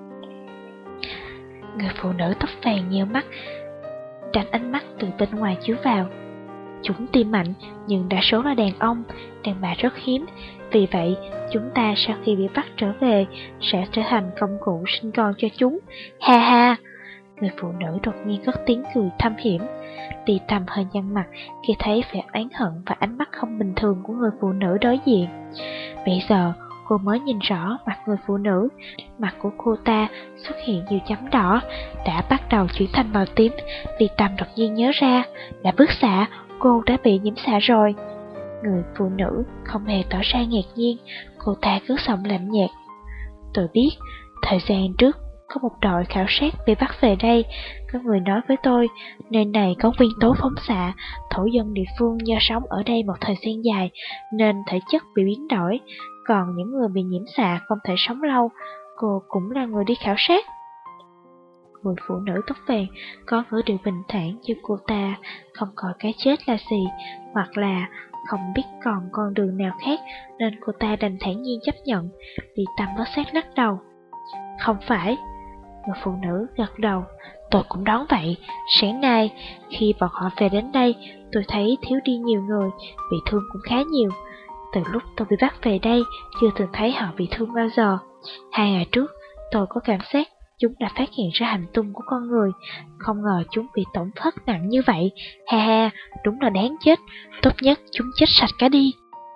Người phụ nữ tóc vàng nhíu mắt, tránh ánh mắt từ bên ngoài chiếu vào. Chúng tim mạnh, nhưng đa số là đàn ông, đàn bà rất hiếm. Vì vậy, chúng ta sau khi bị bắt trở về sẽ trở thành công cụ sinh con cho chúng. Ha ha! Người phụ nữ đột nhiên cất tiếng cười thâm hiểm. Ly Tâm hơi nhăn mặt khi thấy vẻ oán hận và ánh mắt không bình thường của người phụ nữ đối diện. Bây giờ, cô mới nhìn rõ mặt người phụ nữ. Mặt của cô ta xuất hiện nhiều chấm đỏ, đã bắt đầu chuyển thành màu tím. Ly Tâm đột nhiên nhớ ra là bức xạ, cô đã bị nhiễm xạ rồi. Người phụ nữ không hề tỏ ra ngạc nhiên, cô ta cứ giọng lạnh nhạt. Tôi biết, thời gian trước có một đội khảo sát bị bắt về đây. Có người nói với tôi, nơi này có nguyên tố phóng xạ, thổ dân địa phương do sống ở đây một thời gian dài nên thể chất bị biến đổi. Còn những người bị nhiễm xạ không thể sống lâu. Cô cũng là người đi khảo sát. Người phụ nữ tóc vàng có ngữ điệu bình thản như cô ta không coi cái chết là gì, hoặc là không biết còn con đường nào khác nên cô ta đành thản nhiên chấp nhận. Ly Tâm bất giác lắc đầu. Không phải. Người phụ nữ gật đầu. Tôi cũng đoán vậy. Sáng nay khi bọn họ về đến đây, tôi thấy thiếu đi nhiều người, bị thương cũng khá nhiều. Từ lúc tôi bị bắt về đây, chưa từng thấy họ bị thương bao giờ. Hai ngày trước, tôi có cảm giác chúng đã phát hiện ra hành tung của con người. Không ngờ chúng bị tổn thất nặng như vậy. Ha ha, đúng là đáng chết. Tốt nhất chúng chết sạch cả đi.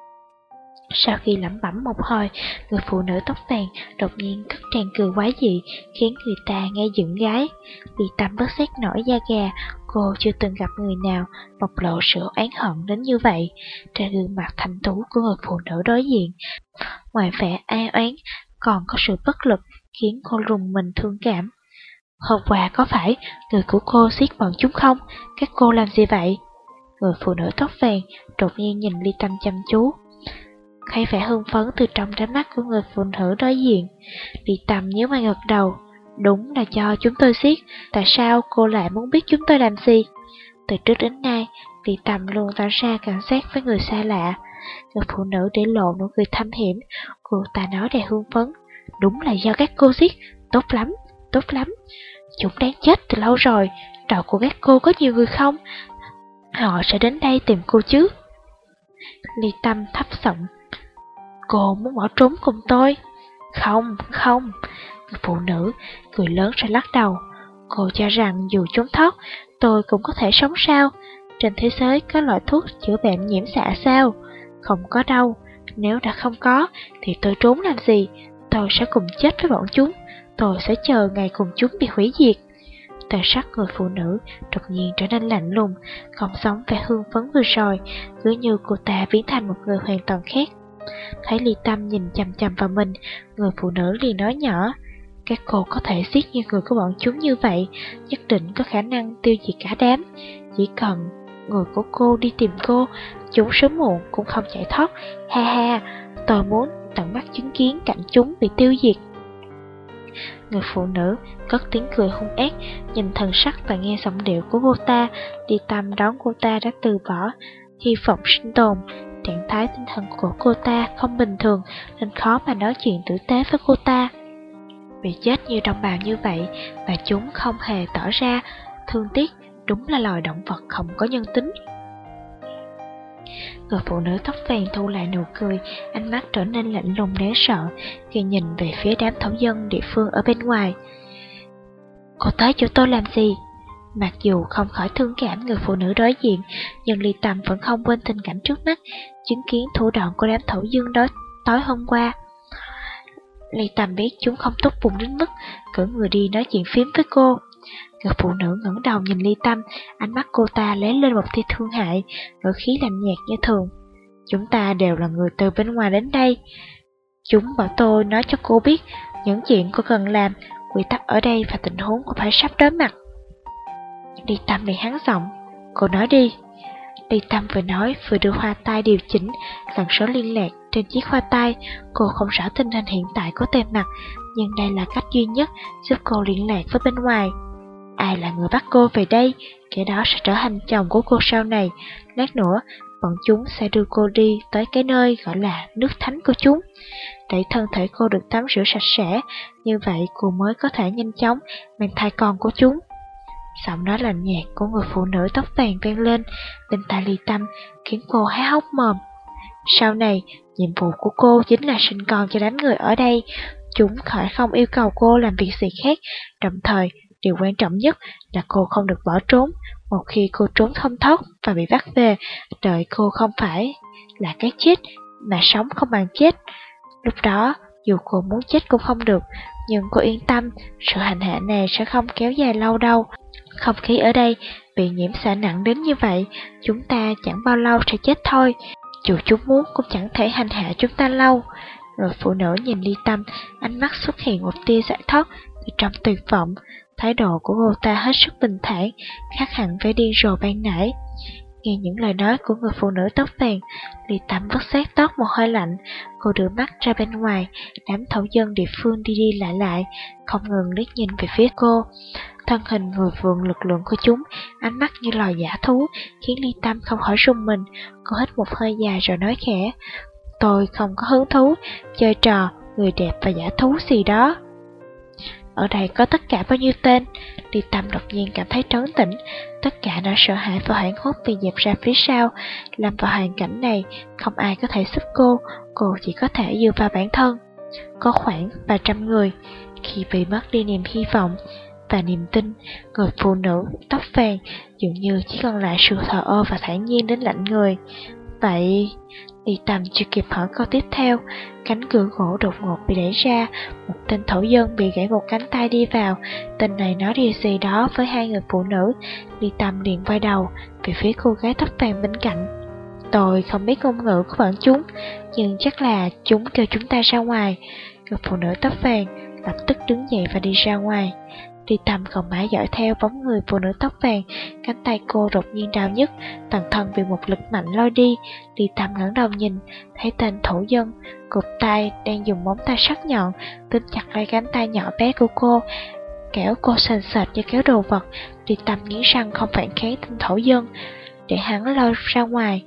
Sau khi lẩm bẩm một hồi, người phụ nữ tóc vàng đột nhiên cất tràng cười quái dị, khiến người ta nghe dựng gái. Ly Tâm bất giác nổi da gà, cô chưa từng gặp người nào bộc lộ sự oán hận đến như vậy. Trên gương mặt thanh tú của người phụ nữ đối diện, ngoài vẻ ai oán, còn có sự bất lực, khiến cô rùng mình thương cảm. Hôm qua có phải người của cô giết bọn chúng không? Các cô làm gì vậy? Người phụ nữ tóc vàng đột nhiên nhìn Ly Tâm chăm chú. Thấy vẻ hưng phấn từ trong đáy mắt của người phụ nữ đối diện, Ly Tâm nhíu mày gật đầu. Đúng là cho chúng tôi giết. Tại sao cô lại muốn biết chúng tôi làm gì? Từ trước đến nay, Ly Tâm luôn tỏ ra cảnh giác với người xa lạ. Người phụ nữ để lộ nụ cười thâm hiểm. Cô ta nói đầy hưng phấn. Đúng là do các cô giết. Tốt lắm, tốt lắm. Chúng đáng chết từ lâu rồi. Đầu của các cô có nhiều người không? Họ sẽ đến đây tìm cô chứ? Ly Tâm thấp giọng. Cô muốn bỏ trốn cùng tôi? Không, không. Người phụ nữ cười lớn rồi lắc đầu. Cô cho rằng dù trốn thoát, tôi cũng có thể sống sao? Trên thế giới có loại thuốc chữa bệnh nhiễm xạ sao? Không có đâu. Nếu đã không có, thì tôi trốn làm gì? Tôi sẽ cùng chết với bọn chúng. Tôi sẽ chờ ngày cùng chúng bị hủy diệt. Tà sắc người phụ nữ đột nhiên trở nên lạnh lùng, không giống vẻ hưng phấn vừa rồi, cứ như cô ta biến thành một người hoàn toàn khác. Thấy Ly Tâm nhìn chằm chằm vào mình, người phụ nữ liền nói nhỏ. Các cô có thể giết như người của bọn chúng như vậy, nhất định có khả năng tiêu diệt cả đám. Chỉ cần người của cô đi tìm cô, chúng sớm muộn cũng không chạy thoát. Ha ha, tôi muốn tận mắt chứng kiến cảnh chúng bị tiêu diệt. Người phụ nữ cất tiếng cười hung ác, nhìn thần sắc và nghe giọng điệu của cô ta. Ly Tâm đoán cô ta đã từ bỏ hy vọng sinh tồn. Trạng thái tinh thần của cô ta không bình thường nên khó mà nói chuyện tử tế với cô ta. Bị chết như đồng bào như vậy mà chúng không hề tỏ ra thương tiếc, đúng là loài động vật không có nhân tính. Người phụ nữ tóc vàng thu lại nụ cười, ánh mắt trở nên lạnh lùng đáng sợ khi nhìn về phía đám thổ dân địa phương ở bên ngoài. Cô tới chỗ tôi làm gì? Mặc dù không khỏi thương cảm người phụ nữ đối diện, nhưng Ly Tâm vẫn không quên tình cảnh trước mắt, chứng kiến thủ đoạn của đám thổ dân đó tối hôm qua. Ly Tâm biết chúng không tốt bụng đến mức cử người đi nói chuyện phím với cô. Người phụ nữ ngẩng đầu nhìn Ly Tâm, ánh mắt cô ta lóe lên một tia thương hại, ngữ khí lạnh nhạt như thường. Chúng ta đều là người từ bên ngoài đến đây. Chúng bảo tôi nói cho cô biết những chuyện cô cần làm, quy tắc ở đây và tình huống cô phải sắp đối mặt. Ly Tâm bị hắn giọng. Cô nói đi. Ly Tâm vừa nói vừa đưa hoa tai điều chỉnh lần số liên lạc trên chiếc hoa tai. Cô không rõ tình hình hiện tại của Tề Mặc, nhưng đây là cách duy nhất giúp cô liên lạc với bên ngoài. Ai là người bắt cô về đây, kẻ đó sẽ trở thành chồng của cô sau này. Lát nữa, bọn chúng sẽ đưa cô đi tới cái nơi gọi là nước thánh của chúng, để thân thể cô được tắm rửa sạch sẽ, như vậy cô mới có thể nhanh chóng mang thai con của chúng. Giọng nói lạnh nhạt của người phụ nữ tóc vàng vang lên bên tai Ly Tâm, khiến cô há hốc mồm. Sau này, nhiệm vụ của cô chính là sinh con cho đám người ở đây. Chúng khỏi không yêu cầu cô làm việc gì khác, đồng thời điều quan trọng nhất là cô không được bỏ trốn. Một khi cô trốn không thoát và bị bắt về, đợi cô không phải là cái chết, mà sống không bằng chết. Lúc đó, dù cô muốn chết cũng không được, nhưng cô yên tâm, sự hành hạ này sẽ không kéo dài lâu đâu. Không khí ở đây bị nhiễm xạ nặng đến như vậy, chúng ta chẳng bao lâu sẽ chết thôi. Dù chúng muốn cũng chẳng thể hành hạ chúng ta lâu. Người phụ nữ nhìn Ly Tâm, ánh mắt xuất hiện một tia giải thoát từ trong tuyệt vọng. Thái độ của cô ta hết sức bình thản, khác hẳn vẻ điên rồ ban nãy. Nghe những lời nói của người phụ nữ tóc vàng, Ly Tâm bất giác toát một hơi lạnh. Cô đưa mắt ra bên ngoài, đám thổ dân địa phương đi đi lại lại, không ngừng liếc nhìn về phía cô. Thân hình người vượn lực lượng của chúng, ánh mắt như loài dã thú, khiến Ly Tâm không khỏi rùng mình. Cô hít một hơi dài rồi nói khẽ: "Tôi không có hứng thú chơi trò người đẹp và dã thú gì đó." Ở đây có tất cả bao nhiêu tên? Ly Tâm đột nhiên cảm thấy trấn tĩnh, tất cả nỗi sợ hãi và hoảng hốt bị dẹp ra phía sau. Lâm vào hoàn cảnh này, không ai có thể giúp cô, cô chỉ có thể dựa vào bản thân. Có khoảng vài trăm người, khi bị mất đi niềm hy vọng và niềm tin, người phụ nữ tóc vàng dường như chỉ còn lại sự thờ ơ và thản nhiên đến lạnh người. Vậy, Ly Tâm chưa kịp hỏi câu tiếp theo, cánh cửa gỗ đột ngột bị đẩy ra, một tên thổ dân bị gãy một cánh tay đi vào. Tên này nói điều gì đó với hai người phụ nữ. Ly Tâm liền quay đầu về phía cô gái tóc vàng bên cạnh. "Tôi không biết ngôn ngữ của bọn chúng, nhưng chắc là chúng kêu chúng ta ra ngoài." Người phụ nữ tóc vàng lập tức đứng dậy và đi ra ngoài. Ly Tâm không mãi dõi theo bóng người phụ nữ tóc vàng, cánh tay cô đột nhiên đau nhức, toàn thân bị một lực mạnh lôi đi. Ly Tâm ngẩng đầu nhìn, thấy tên thổ dân cụp tay đang dùng móng tay sắc nhọn túm chặt lấy cánh tay nhỏ bé của cô, kéo cô sền sệt như kéo đồ vật. Ly Tâm nghiến răng không phản kháng tên thổ dân, để hắn lôi ra ngoài.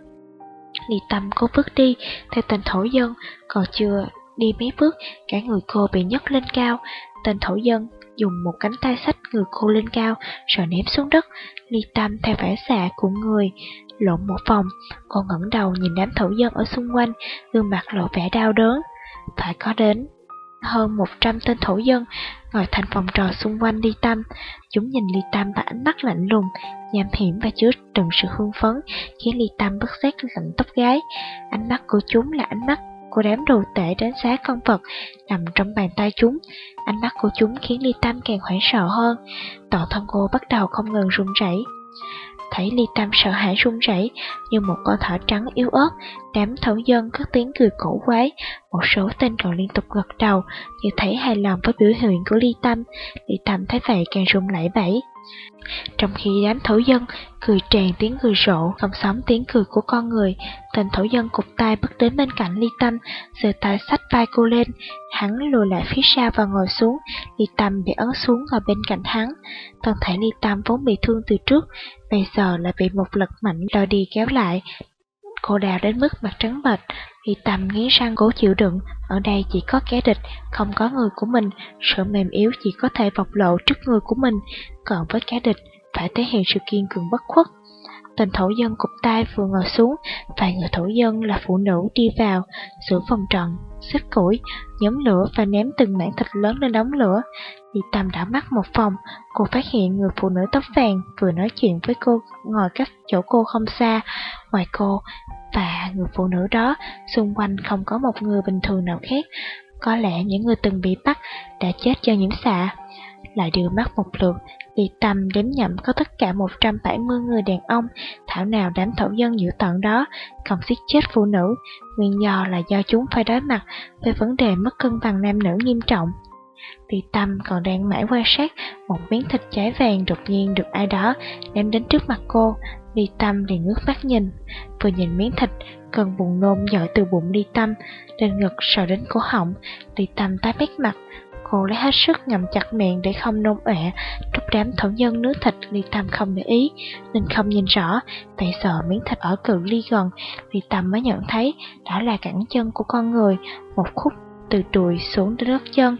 Ly Tâm cố bước đi theo tên thổ dân, còn chưa đi mấy bước, cả người cô bị nhấc lên cao. Tên thổ dân dùng một cánh tay xách người cô lên cao rồi ném xuống đất. Ly Tâm theo phản xạ của người lộn một vòng, cô ngẩng đầu nhìn đám thổ dân ở xung quanh, gương mặt lộ vẻ đau đớn. Phải có đến hơn một trăm tên thổ dân ngồi thành vòng tròn xung quanh Ly Tâm. Chúng nhìn Ly Tâm bằng ánh mắt lạnh lùng, nham hiểm và chứa đựng sự hưng phấn, khiến Ly Tâm bất giác lạnh tóc gáy. Ánh mắt của chúng là ánh mắt của đám đồ tể đến giá con vật nằm trong bàn tay chúng. Ánh mắt của chúng khiến Ly Tâm càng hoảng sợ hơn, toàn thân cô bắt đầu không ngừng run rẩy. Thấy Ly Tâm sợ hãi run rẩy như một con thỏ trắng yếu ớt, đám thổ dân cất tiếng cười cổ quái. Một số tên còn liên tục gật đầu như thấy hài lòng với biểu hiện của Ly Tâm. Ly Tâm thấy vậy càng run lẩy bẩy. Trong khi đám thổ dân cười tràn tiếng cười rộ, không giống tiếng cười của con người, tên thổ dân cụp tay bước đến bên cạnh Ly Tâm, giơ tay xách vai cô lên. Hắn lùi lại phía sau và ngồi xuống. Ly Tâm bị ấn xuống ngồi bên cạnh hắn. Thân thể Ly Tâm vốn bị thương từ trước, bây giờ lại bị một lực mạnh lôi đi kéo lại. Cô đau đến mức mặt trắng bệch. Ly Tâm nghiến răng cố chịu đựng. Ở đây chỉ có kẻ địch, không có người của mình. Sự mềm yếu chỉ có thể bộc lộ trước người của mình, còn với kẻ địch phải thể hiện sự kiên cường bất khuất. Tên thổ dân cụp tay vừa ngồi xuống, vài người thổ dân là phụ nữ đi vào, giữa vòng tròn, xếp củi, nhóm lửa và ném từng mảng thịt lớn lên đống lửa. Ly Tâm đảo mắt một vòng, cô phát hiện người phụ nữ tóc vàng vừa nói chuyện với cô ngồi cách chỗ cô không xa. Ngoài cô và người phụ nữ đó, xung quanh không có một người bình thường nào khác. Có lẽ những người từng bị bắt đã chết do nhiễm xạ. Lại đưa mắt một lượt, Ly Tâm đếm nhẩm có tất cả một trăm bảy mươi người đàn ông. Thảo nào đám thổ dân dữ tợn đó không giết chết phụ nữ. Nguyên do là do chúng phải đối mặt với vấn đề mất cân bằng nam nữ nghiêm trọng. Ly Tâm còn đang mãi quan sát, một miếng thịt cháy vàng đột nhiên được ai đó ném đến trước mặt cô. Ly Tâm liền ngước mắt nhìn. Vừa nhìn miếng thịt, cơn buồn nôn dội từ bụng Ly Tâm lên ngực sờ đến cổ họng. Ly Tâm tái mét mặt. Cô lấy hết sức ngậm chặt miệng để không nôn ọe. Lúc đám thổ dân nướng thịt, Ly Tâm không để ý nên không nhìn rõ. Bây giờ miếng thịt ở cự ly gần, Ly Tâm mới nhận thấy đó là cẳng chân của con người, một khúc từ đùi xuống đến gót chân.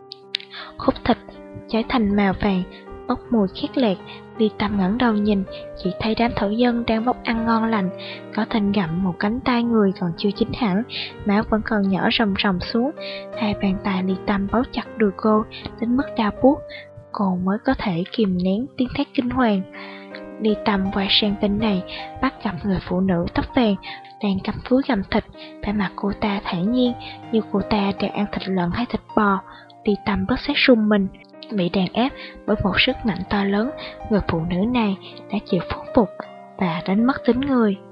Khúc thịt cháy thành màu vàng, bốc mùi khét lẹt. Ly Tâm ngẩng đầu nhìn, chỉ thấy đám thổ dân đang bốc ăn ngon lành. Có tên gặm một cánh tay người còn chưa chín hẳn, máu vẫn còn nhỏ ròng ròng xuống. Hai bàn tay Ly Tâm bấu chặt đùi cô đến mức đau buốt, cô mới có thể kìm nén tiếng thét kinh hoàng. Đi tầm quay sang bên này, bắt gặp người phụ nữ tóc vàng đang cắm cúi gặm thịt. Vẻ mặt cô ta thản nhiên như cô ta đang ăn thịt lợn hay thịt bò. Đi tầm bất giác run mình, bị đàn áp bởi một sức mạnh to lớn. Người phụ nữ này đã chịu khuất phục và đánh mất tính người.